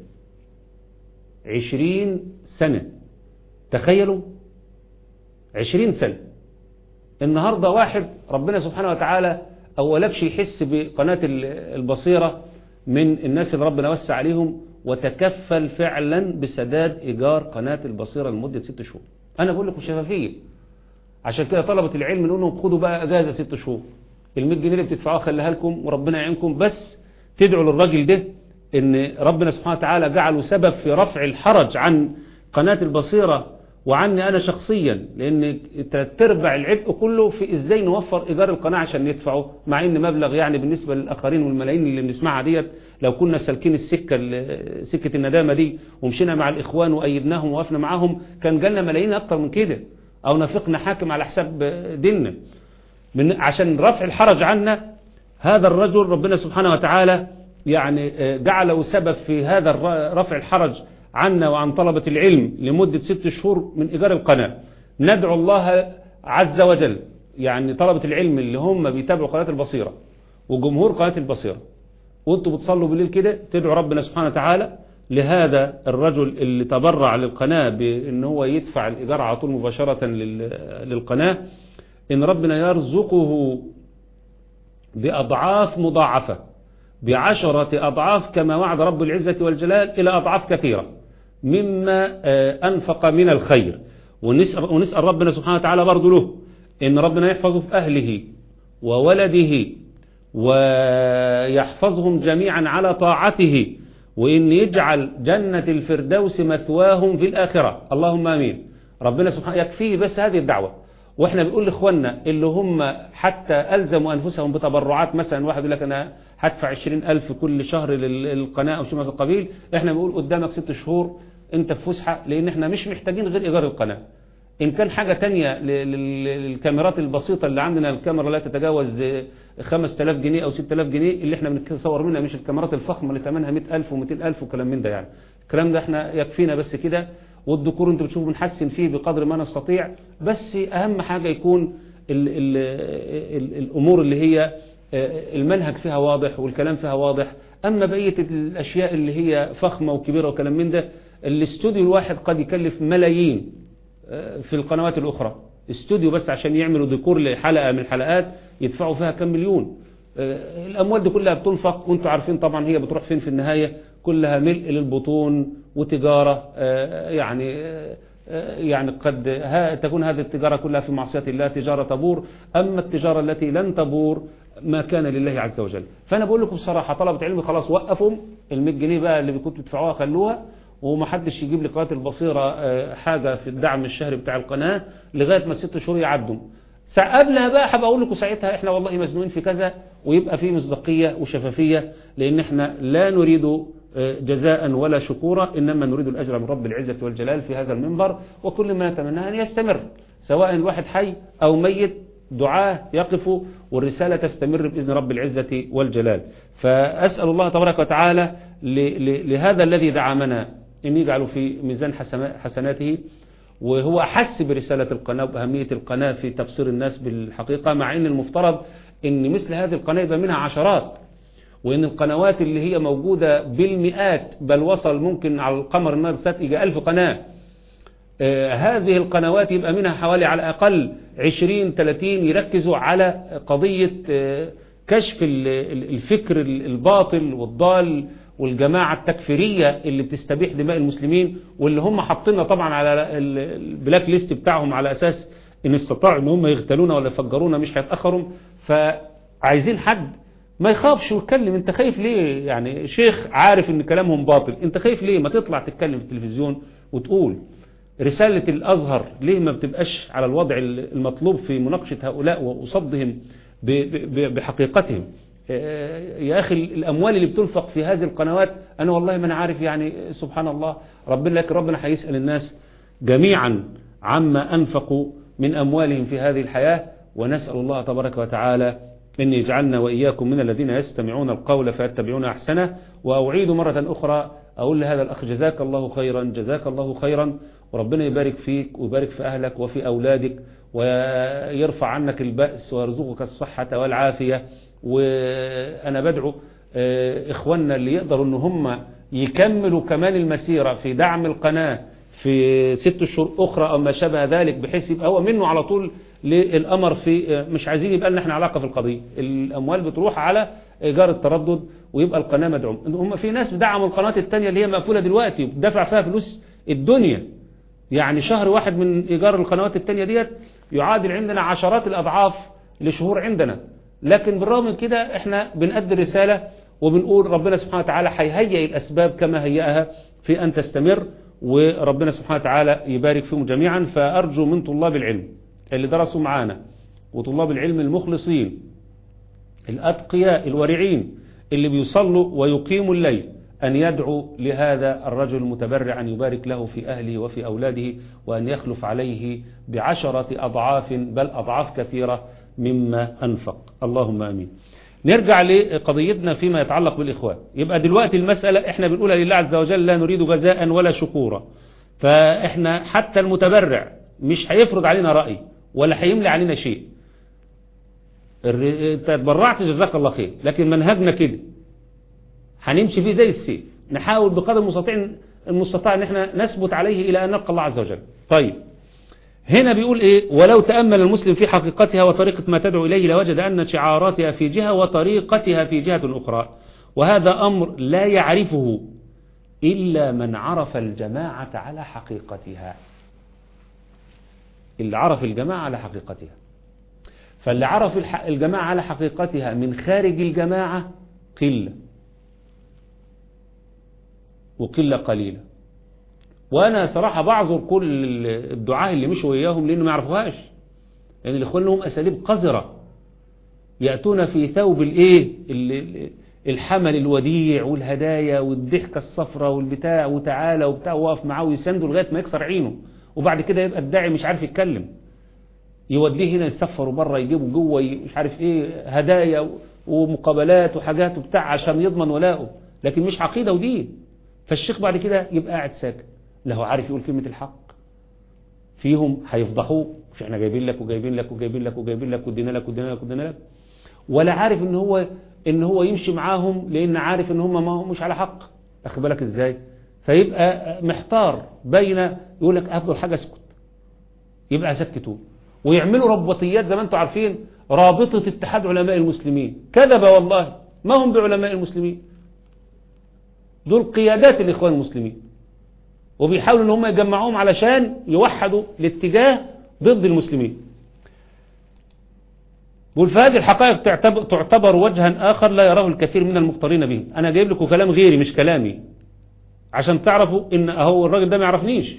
20 سنة، تخيلوا 20 سنة. النهاردة واحد ربنا سبحانه وتعالى أولبش يحس بقناة البصيرة من الناس اللي ربنا وسع عليهم وتكفل فعلا بسداد إيجار قناة البصيرة لمدة 6 شهور. أنا بقول لكم شفافية. عشان كده طلبة العلم نقول لهم خدوا بقى أجازة 6 شهور. ال100 جنيه اللي بتدفعوها خليها لكم وربنا يعينكم، بس تدعوا للراجل ده ان ربنا سبحانه وتعالى جعله سبب في رفع الحرج عن قناة البصيرة وعني انا شخصيا، لان 3/4 العبء كله في ازاي نوفر ايجار القناة عشان ندفعه، مع ان مبلغ يعني بالنسبة للاخرين والملايين اللي بنسمعها ديت لو كنا سالكين سكة الندامة دي ومشينا مع الاخوان وايدناهم ووقفنا معاهم كان جالنا ملايين اكتر من كده، او نافقنا حاكم على حساب ديننا. عشان رفع الحرج عنا هذا الرجل ربنا سبحانه وتعالى يعني جعله سبب في هذا رفع الحرج عنا وعن طلبة العلم لمدة 6 شهور من إيجار القناة. ندعو الله عز وجل يعني طلبة العلم اللي هم بيتابعوا قناة البصيرة وجمهور قناة البصيرة وانتوا بتصلوا بالليل كده تدعوا ربنا سبحانه وتعالى لهذا الرجل اللي تبرع للقناة بأن هو يدفع الإيجار على طول مباشرة للقناة، إن ربنا يرزقه بأضعاف مضاعفة، ب10 أضعاف كما وعد رب العزة والجلال، إلى أضعاف كثيرة مما أنفق من الخير. ونسأل ربنا سبحانه وتعالى برضو له إن ربنا يحفظه في أهله وولده ويحفظهم جميعا على طاعته، وإن يجعل جنة الفردوس مثواهم في الآخرة، اللهم آمين. ربنا سبحانه يكفيه بس هذه الدعوة. وإحنا بنقول لإخواننا اللي هم حتى ألزموا أنفسهم بتبرعات، مثلا واحد يقول لك أنا هدفع 20,000 كل شهر للقناة أو شيء من هذا القبيل، إحنا بنقول قدامك 6 شهور أنت في فسحة، لأن إحنا مش محتاجين غير إيجار القناة. إن كان حاجة تانية للكاميرات البسيطة اللي عندنا، الكاميرا لا تتجاوز 5000 جنيه أو 6000 جنيه اللي احنا بنصور منها، مش الكاميرات الفخمة اللي ثمنها 100,000 و200,000 وكلام من ده. يعني الكلام ده احنا يكفينا بس كده. والديكور انتوا بتشوفوا بنحسن فيه بقدر ما نستطيع، بس أهم حاجة يكون الأمور اللي هي المنهج فيها واضح والكلام فيها واضح. أما بقية الأشياء اللي هي فخمة وكبيرة وكلام من ده، الاستوديو الواحد قد يكلف ملايين في القنوات الأخرى. استوديو بس عشان يعملوا ديكور لحلقة من الحلقات يدفعوا فيها كم مليون. الأموال دي كلها بتنفق، وانتوا عارفين طبعا هي بتروح فين في النهاية، كلها ملء للبطون وتجارة. يعني قد تكون هذه التجارة كلها في معصية الله، تجارة تبور. أما التجارة التي لن تبور ما كان لله عز وجل. فأنا بقول لكم بصراحة، طلبة علم خلاص وقفوا ال100 جنيه بقى اللي كنتوا تدفعوها خلوها، ومحدش يجيب لقناة البصيرة حاجة في الدعم الشهري بتاع القناة لغاية ما 6 شهور يعدوا. قبلها بقى هبقى اقول لكم ساعتها احنا والله مزنوقين في كذا، ويبقى في مصداقية وشفافية، لان احنا لا نريد جزاء ولا شكورا، انما نريد الاجر من رب العزة والجلال في هذا المنبر. وكل ما نتمناه ان يستمر، سواء الواحد حي او ميت، دعاه يقفوا والرسالة تستمر بإذن رب العزة والجلال. فأسأل الله تبارك وتعالى لهذا الذي دعمنا إن يجعله في ميزان حسناته، وهو أحس برسالة القناة وبأهمية القناة في تبصير الناس بالحقيقة، مع إن المفترض إن مثل هذه القناة يبقى منها عشرات، وإن القنوات اللي هي موجودة بالمئات، بل وصل ممكن على القمر النار سات يجي 1000 قناة. هذه القنوات يبقى منها حوالي على الأقل 20-30 يركزوا على قضية كشف الفكر الباطل والضال والجماعة التكفيرية اللي بتستبيح دماء المسلمين، واللي هم حاطيننا طبعا على البلاك ليست بتاعهم على أساس إن استطاعوا إن هم يغتالونا ولا يفجرونا مش هيتأخروا. فعايزين حد ما يخافش ويتكلم. انت خايف ليه؟ يعني شيخ عارف ان كلامهم باطل، انت خايف ليه؟ ما تطلع تتكلم في التلفزيون وتقول. رسالة الأزهر ليه ما بتبقاش على الوضع المطلوب في مناقشة هؤلاء وصدهم بحقيقتهم؟ يا أخي الأموال اللي بتنفق في هذه القنوات أنا والله ما أنا عارف، يعني سبحان الله. ربنا هيسأل الناس جميعا عما أنفقوا من أموالهم في هذه الحياة. ونسأل الله تبارك وتعالى أن يجعلنا وإياكم من الذين يستمعون القول فيتبعون أحسنه. وأعيد مرة أخرى أقول لهذا الأخ جزاك الله خيرا، جزاك الله خيرا، وربنا يبارك فيك ويبارك في أهلك وفي أولادك، ويرفع عنك البأس ويرزقك الصحة والعافية. وأنا بدعو إخواننا اللي يقدروا أن هم يكملوا كمان المسيرة في دعم القناة في 6 شهور أخرى أو ما شابه ذلك، بحيث يبقى هو منه على طول للأمر في مش عايزين يبقى لنا احنا علاقة في القضية. الأموال بتروح على إيجار التردد ويبقى القناة مدعوم. هم في ناس بدعموا القناة التانية اللي هي مقفولة دلوقتي وبدفع فيها فلوس الدنيا. يعني شهر واحد من إيجار القنوات التانية ديت يعادل عندنا عشرات الأضعاف لشهور عندنا. لكن بالرغم من كده احنا بنأدي الرسالة وبنقول ربنا سبحانه وتعالى هيهيئ الأسباب كما هيئها في أن تستمر، وربنا سبحانه وتعالى يبارك فيهم جميعا. فأرجو من طلاب العلم اللي درسوا معانا وطلاب العلم المخلصين الأتقياء الورعين اللي بيصلوا ويقيموا الليل أن يدعو لهذا الرجل المتبرع أن يبارك له في أهله وفي أولاده، وأن يخلف عليه ب10 أضعاف بل أضعاف كثيرة مما أنفق. اللهم آمين. نرجع لقضيتنا فيما يتعلق بالإخوان. يبقى دلوقتي المسألة احنا بنقولها لله عز وجل، لا نريد جزاء ولا شكورا. فاحنا حتى المتبرع مش هيفرض علينا رأي ولا هيملي علينا شيء. انت تبرعت جزاك الله خير، لكن منهجنا كده هنمشي فيه زي السيف. نحاول بقدر المستطاع ان احنا نثبت عليه الى ان نلقى الله عز وجل. طيب هنا بيقول ايه؟ ولو تأمل المسلم في حقيقتها وطريقة ما تدعو اليه لوجد ان شعاراتها في جهة وطريقتها في جهة اخرى، وهذا امر لا يعرفه الا من عرف الجماعة على حقيقتها. اللي عرف الجماعة على حقيقتها. فاللي عرف الجماعة على حقيقتها من خارج الجماعة قلة، وقلة قليلة. وانا صراحة بعذر كل الدعاة اللي مشوا وياهم لانه ما يعرفوهاش، يعني الاخوان لهم اساليب قذرة، يأتون في ثوب الحمل الوديع والهدايا والضحكة الصفراء والبتاع وتعالى وبتاع، وقف معاه ويسنده لغاية ما يكسر عينه، وبعد كده يبقى الداعي مش عارف يتكلم، يوديه هنا يسفروا بره، يجيبوا جوه مش عارف ايه هدايا ومقابلات وحاجات وبتاع عشان يضمن ولاؤه، لكن مش عقيدة ودين. فالشيخ بعد كده يبقى قاعد ساكت، لا هو عارف يقول كلمة الحق، فيهم هيفضحوه، مش احنا جايبين لك وجايبين لك وجايبين لك وجايبين لك ودينا لك ودينا لك ودينا لك، ولا عارف ان هو يمشي معاهم لان عارف ان هم ما هم مش على حق. اخد بالك ازاي؟ فيبقى محتار بين يقول لك افضل حاجة اسكت، يبقى سكتوه، ويعملوا رباطيات زي ما انتم عارفين، رابطة اتحاد علماء المسلمين. كذب والله، ما هم بعلماء المسلمين، دول قيادات الاخوان المسلمين، وبيحاولوا ان هم يجمعوهم علشان يوحدوا الاتجاه ضد المسلمين. فهذه الحقائق تعتبر وجها آخر لا يراه الكثير من المفترين به. أنا جايب لكم كلام غيري مش كلامي عشان تعرفوا إن أهو الراجل ده ما يعرفنيش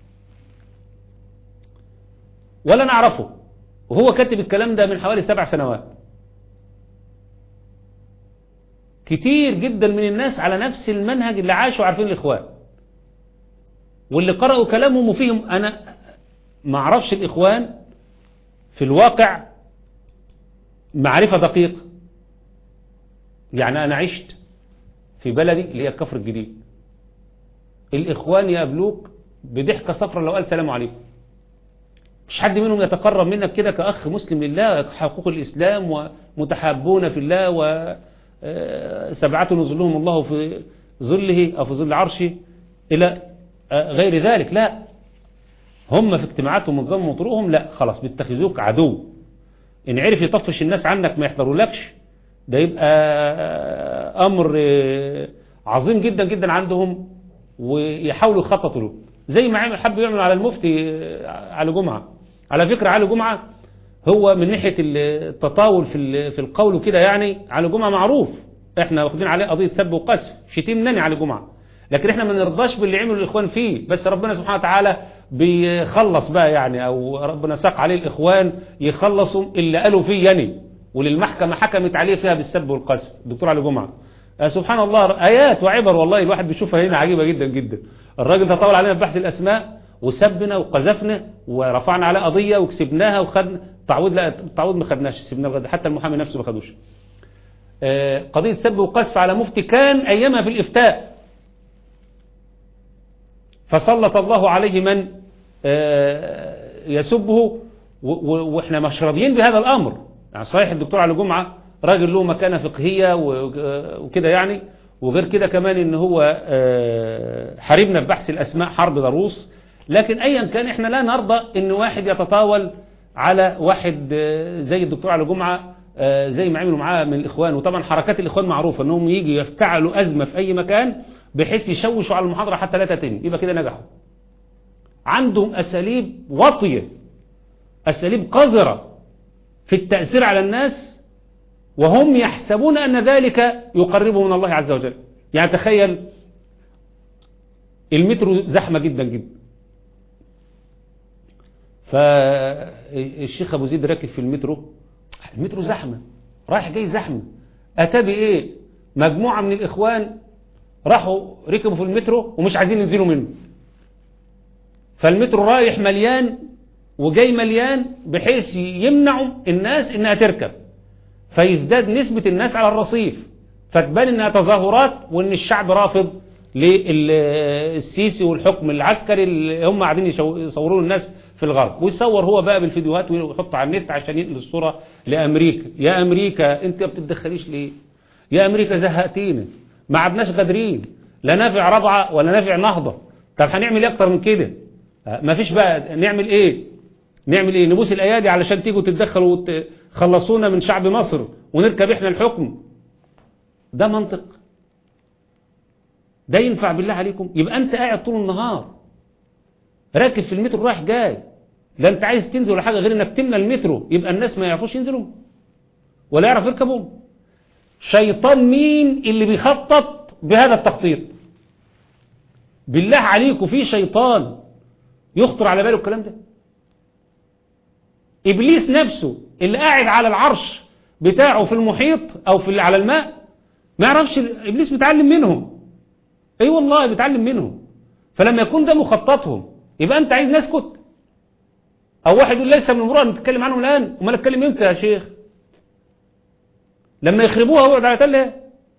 ولا نعرفه، وهو كاتب الكلام ده من حوالي 7 سنوات. كتير جدا من الناس على نفس المنهج اللي عاشوا عارفين الإخوان، واللي قرأوا كلامهم وفيهم. أنا ما أعرفش الإخوان في الواقع معرفة دقيقة، يعني أنا عشت في بلدي اللي هي الكفر الجديد، الإخوان يقابلوك بضحكة صفرة لو قال سلام عليكم، مش حد منهم يتقرب منك كده كأخ مسلم لله، حقوق الإسلام ومتحابون في الله وسبعة نظلهم الله في ظله أو في ظل عرشه إلى غير ذلك. لا، هم في اجتماعاتهم ونظام وطرقهم لا، خلاص بيتخذوك عدو. إن عرف يطفش الناس عنك ما يحضرولكش، ده يبقى أمر عظيم جدا جدا عندهم، ويحاولوا يخططوا له زي ما حبوا يعملوا على المفتي علي جمعة. على فكرة علي جمعة هو من ناحية التطاول في القول وكده، يعني علي جمعة معروف احنا واخدين عليه قضية سب وقذف، شتمناني علي جمعة، لكن احنا ما نرضاش باللي عملوا الإخوان فيه. بس ربنا سبحانه وتعالى بيخلص بقى، يعني او ربنا ساق عليه الإخوان يخلصوا اللي قالوا فيه يعني، وللمحكمة حكمت عليه فيها بالسب والقذف الدكتور علي جمعة. سبحان الله، آيات وعبر والله الواحد بيشوفها هنا عجيبة جدا جدا. الراجل تطاول علينا ببحث الأسماء وسبنا وقذفنا ورفعنا عليه قضية وكسبناها وخدنا تعويض. لا التعويض ما خدناش، سيبناه لغاية حتى المحامي نفسه ما خدوش. قضية سب وقذف على مفتي كان أيامها في الإفتاء، فسلط الله عليه من يسبه، وإحنا مش راضيين بهذا الأمر. يعني صحيح الدكتور علي جمعة راجل له مكانة فقهية وكده يعني، وغير كده كمان ان هو حاربنا في بحث الأسماء حرب ضروس، لكن أيا كان احنا لا نرضى ان واحد يتطاول على واحد زي الدكتور علي جمعة زي ما عملوا معاه من الإخوان. وطبعا حركات الإخوان معروفة انهم يجي يفتعلوا أزمة في أي مكان بحيث يشوشوا على المحاضرة حتى لا تتم، يبقى كده نجحوا. عندهم أساليب وطية، أساليب قذرة في التأثير على الناس، وهم يحسبون أن ذلك يقربهم من الله عز وجل. يعني تخيل المترو زحمة جدا جدا، فالشيخ أبو زيد راكب في المترو زحمة، رايح جاي زحمة، أتى بإيه؟ مجموعة من الإخوان راحوا ركبوا في المترو ومش عايزين ينزلوا منه، فالمترو رايح مليان وجاي مليان بحيث يمنعوا الناس إنها تركب، فيزداد نسبة الناس على الرصيف، فتبان انها تظاهرات وان الشعب رافض للسيسي والحكم العسكري اللي هم قاعدين يصورون الناس في الغرب. ويصور هو بقى بالفيديوهات ويحط على النت عشان ينقل الصورة لأمريكا. يا أمريكا انت ما بتتدخليش ليه؟ يا أمريكا زهقتينا، ما عدناش قادرين، لا نافع رضعة ولا نافع نهضة. طب هنعمل ايه اكتر من كده؟ مفيش بقى. نعمل ايه؟ نبوس الايادي علشان تيجوا تتدخلوا وتخلصونا من شعب مصر ونركب احنا الحكم؟ ده منطق؟ ده ينفع بالله عليكم؟ يبقى انت قاعد طول النهار راكب في المترو رايح جاي، لا انت عايز تنزل ولا حاجه غير انك تملى المترو يبقى الناس ما يعرفوش ينزلوا ولا يعرف يركبوا. شيطان مين اللي بيخطط بهذا التخطيط؟ بالله عليكم في شيطان يخطر على باله الكلام ده؟ ابليس نفسه اللي قاعد على العرش بتاعه في المحيط او على الماء ما يعرفش. ابليس بيتعلم منهم. اي والله بيتعلم منهم. فلما يكون ده مخططهم يبقى انت عايز نسكت؟ او واحد يقول ليس من المراد نتكلم عنهم الان، امال اتكلم امتى يا شيخ؟ لما يخربوها ويقعد على تلها.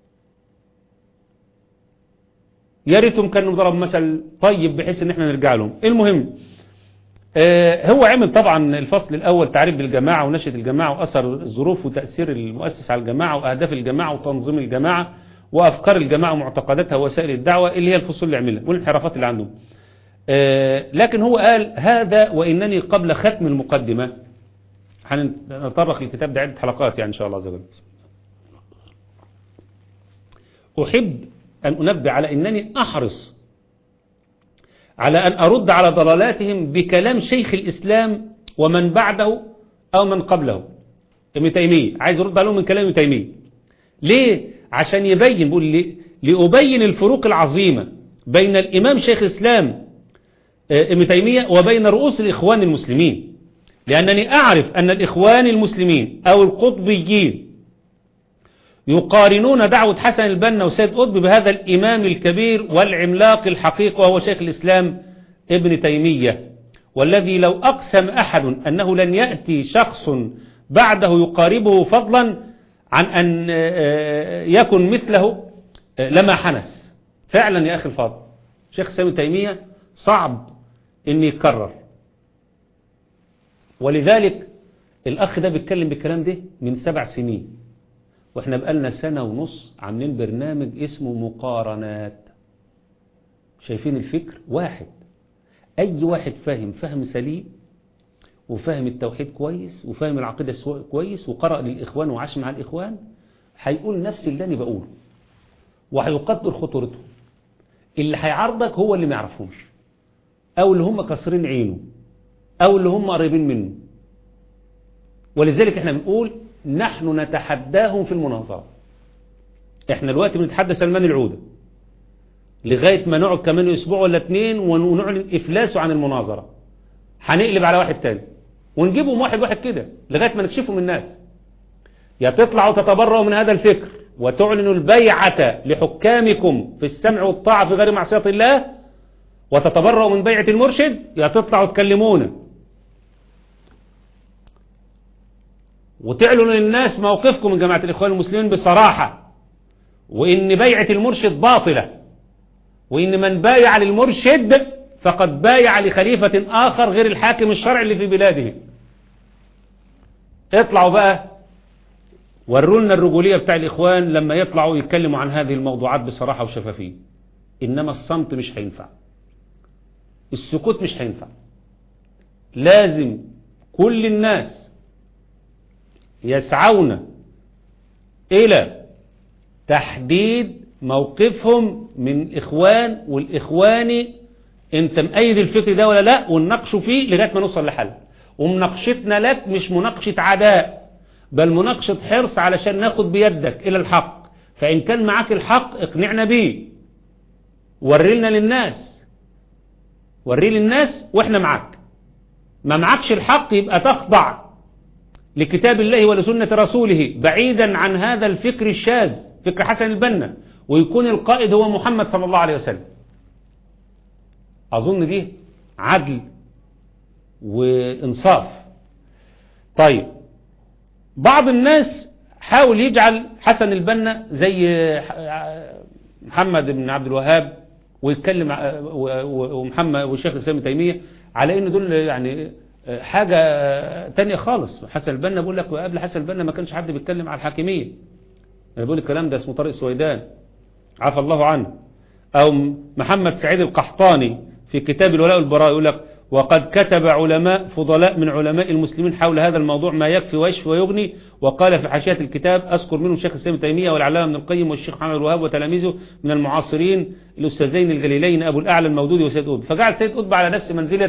يا ريتهم كانوا ضرب مثل طيب بحيث ان احنا نرجع لهم. المهم هو عمل طبعا الفصل الاول تعريف بالجماعه ونشأة الجماعه واثر الظروف وتاثير المؤسس على الجماعه واهداف الجماعه وتنظيم الجماعه وافكار الجماعه ومعتقداتها ووسائل الدعوه اللي هي الفصول اللي عملها والانحرافات اللي عندهم. لكن هو قال هذا وانني قبل ختم المقدمه هنتطرق للكتاب ده عده حلقات يعني ان شاء الله عز وجل. احب أن أنبه على أنني أحرص على أن أرد على ضلالاتهم بكلام شيخ الإسلام ومن بعده أو من قبله ابن تيمية. عايز أرد عليهم من كلام ابن تيمية. ليه؟ عشان يبين، بقول لأبين الفروق العظيمة بين الإمام شيخ الإسلام ابن تيمية وبين رؤوس الإخوان المسلمين، لأنني أعرف أن الإخوان المسلمين أو القطبيين يقارنون دعوة حسن البنا وسيد قطب بهذا الإمام الكبير والعملاق الحقيقي وهو شيخ الإسلام ابن تيمية، والذي لو أقسم أحد أنه لن يأتي شخص بعده يقاربه فضلا عن أن يكن مثله لما حنس. فعلا يا أخي الفاضل شيخ الإسلام ابن تيمية صعب أن يتكرر، ولذلك الأخ ده بيتكلم بالكلام ده من 7 سنين، واحنا بقالنا 1.5 سنة عاملين برنامج اسمه مقارنات. شايفين الفكر واحد؟ اي واحد فهم سليم وفهم التوحيد كويس وفهم العقيدة كويس وقرأ للإخوان وعاش مع الإخوان هيقول نفس اللي انا بقوله وهيقدر خطورته. اللي هيعارضك هو اللي ما يعرفهمش او اللي هم كسرين عينه او اللي هم قريبين منه. ولذلك احنا بنقول نحن نتحداهم في المناظرة. احنا دلوقتي بنتحدى سلمان العودة لغاية ما نقعد كمان أسبوع ولا 2 ونعلن إفلاسه عن المناظرة. هنقلب على واحد تاني ونجيبهم واحد كده لغاية ما نكشفهم الناس. يا تطلعوا تتبرؤوا من هذا الفكر وتعلنوا البيعة لحكامكم في السمع والطاعة في غير معصية الله وتتبرؤوا من بيعة المرشد، يا تطلعوا تكلمونا وتعلنوا للناس موقفكم من جماعة الإخوان المسلمين بصراحة، وإن بيعة المرشد باطلة، وإن من بايع للمرشد فقد بايع لخليفة آخر غير الحاكم الشرعي اللي في بلاده. اطلعوا بقى وروا لنا الرجولية بتاع الإخوان لما يطلعوا يتكلموا عن هذه الموضوعات بصراحة وشفافية. إنما الصمت مش هينفع، السكوت مش هينفع. لازم كل الناس يسعون إلى تحديد موقفهم من الإخوان والإخواني، انت مأيد الفكر ده ولا لا، ونناقشوا فيه لغاية ما نوصل لحل. ومناقشتنا لك مش مناقشة عداء، بل مناقشة حرص علشان ناخد بيدك إلى الحق. فإن كان معاك الحق اقنعنا بيه، وريلنا للناس، وري للناس واحنا معاك. ما معكش الحق يبقى تخضع لكتاب الله ولسنة رسوله بعيدا عن هذا الفكر الشاذ فكر حسن البنا، ويكون القائد هو محمد صلى الله عليه وسلم. أظن دي عدل وإنصاف. طيب بعض الناس حاول يجعل حسن البنا زي محمد بن عبد الوهاب ويتكلم ومحمد والشيخ الإسلام ابن تيمية على إن دول يعني حاجة تانية خالص. حسن البنا بقول لك قبل حسن البنا ما كانش حد بيتكلم على الحاكمية. أنا بقول الكلام ده اسمه طارق سويدان عفى الله عنه. أو محمد سعيد القحطاني في كتاب الولاء والبراء يقول لك وقد كتب علماء فضلاء من علماء المسلمين حول هذا الموضوع ما يكفي ويشفي ويغني. وقال في حاشية الكتاب أذكر منهم الشيخ الإسلام ابن تيمية والعلامة ابن القيم والشيخ محمد الوهاب وتلاميذه من المعاصرين الأستاذين الجليلين أبو الأعلى المودودي وسيد قطب. فجعل سيد قطب على نفس منزلة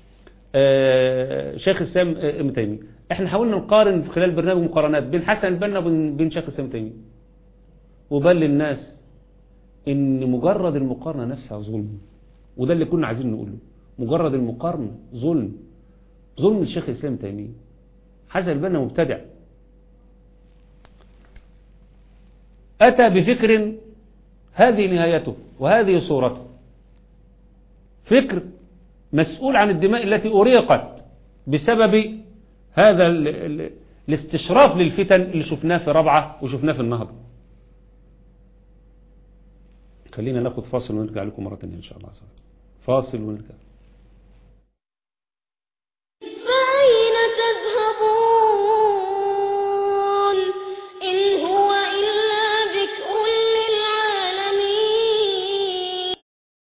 شيخ الإسلام ابن تيمية. احنا حاولنا نقارن في خلال البرنامج مقارنات بين حسن البنا وبين شيخ الإسلام ابن تيمية، وبل للناس ان مجرد المقارنة نفسها ظلم، وده اللي كنا عايزين نقوله. مجرد المقارنة ظلم الشيخ الإسلام ابن تيمية. حسن البنا مبتدع، أتى بفكر هذه نهايته وهذه صورته، فكر مسؤول عن الدماء التي أريقت بسبب هذا الاستشراف للفتن اللي شفناه في ربعة وشفناه في النهضة. خلينا ناخد فاصل ونرجع لكم مرة تانية إن شاء الله. فاصل ونرجع.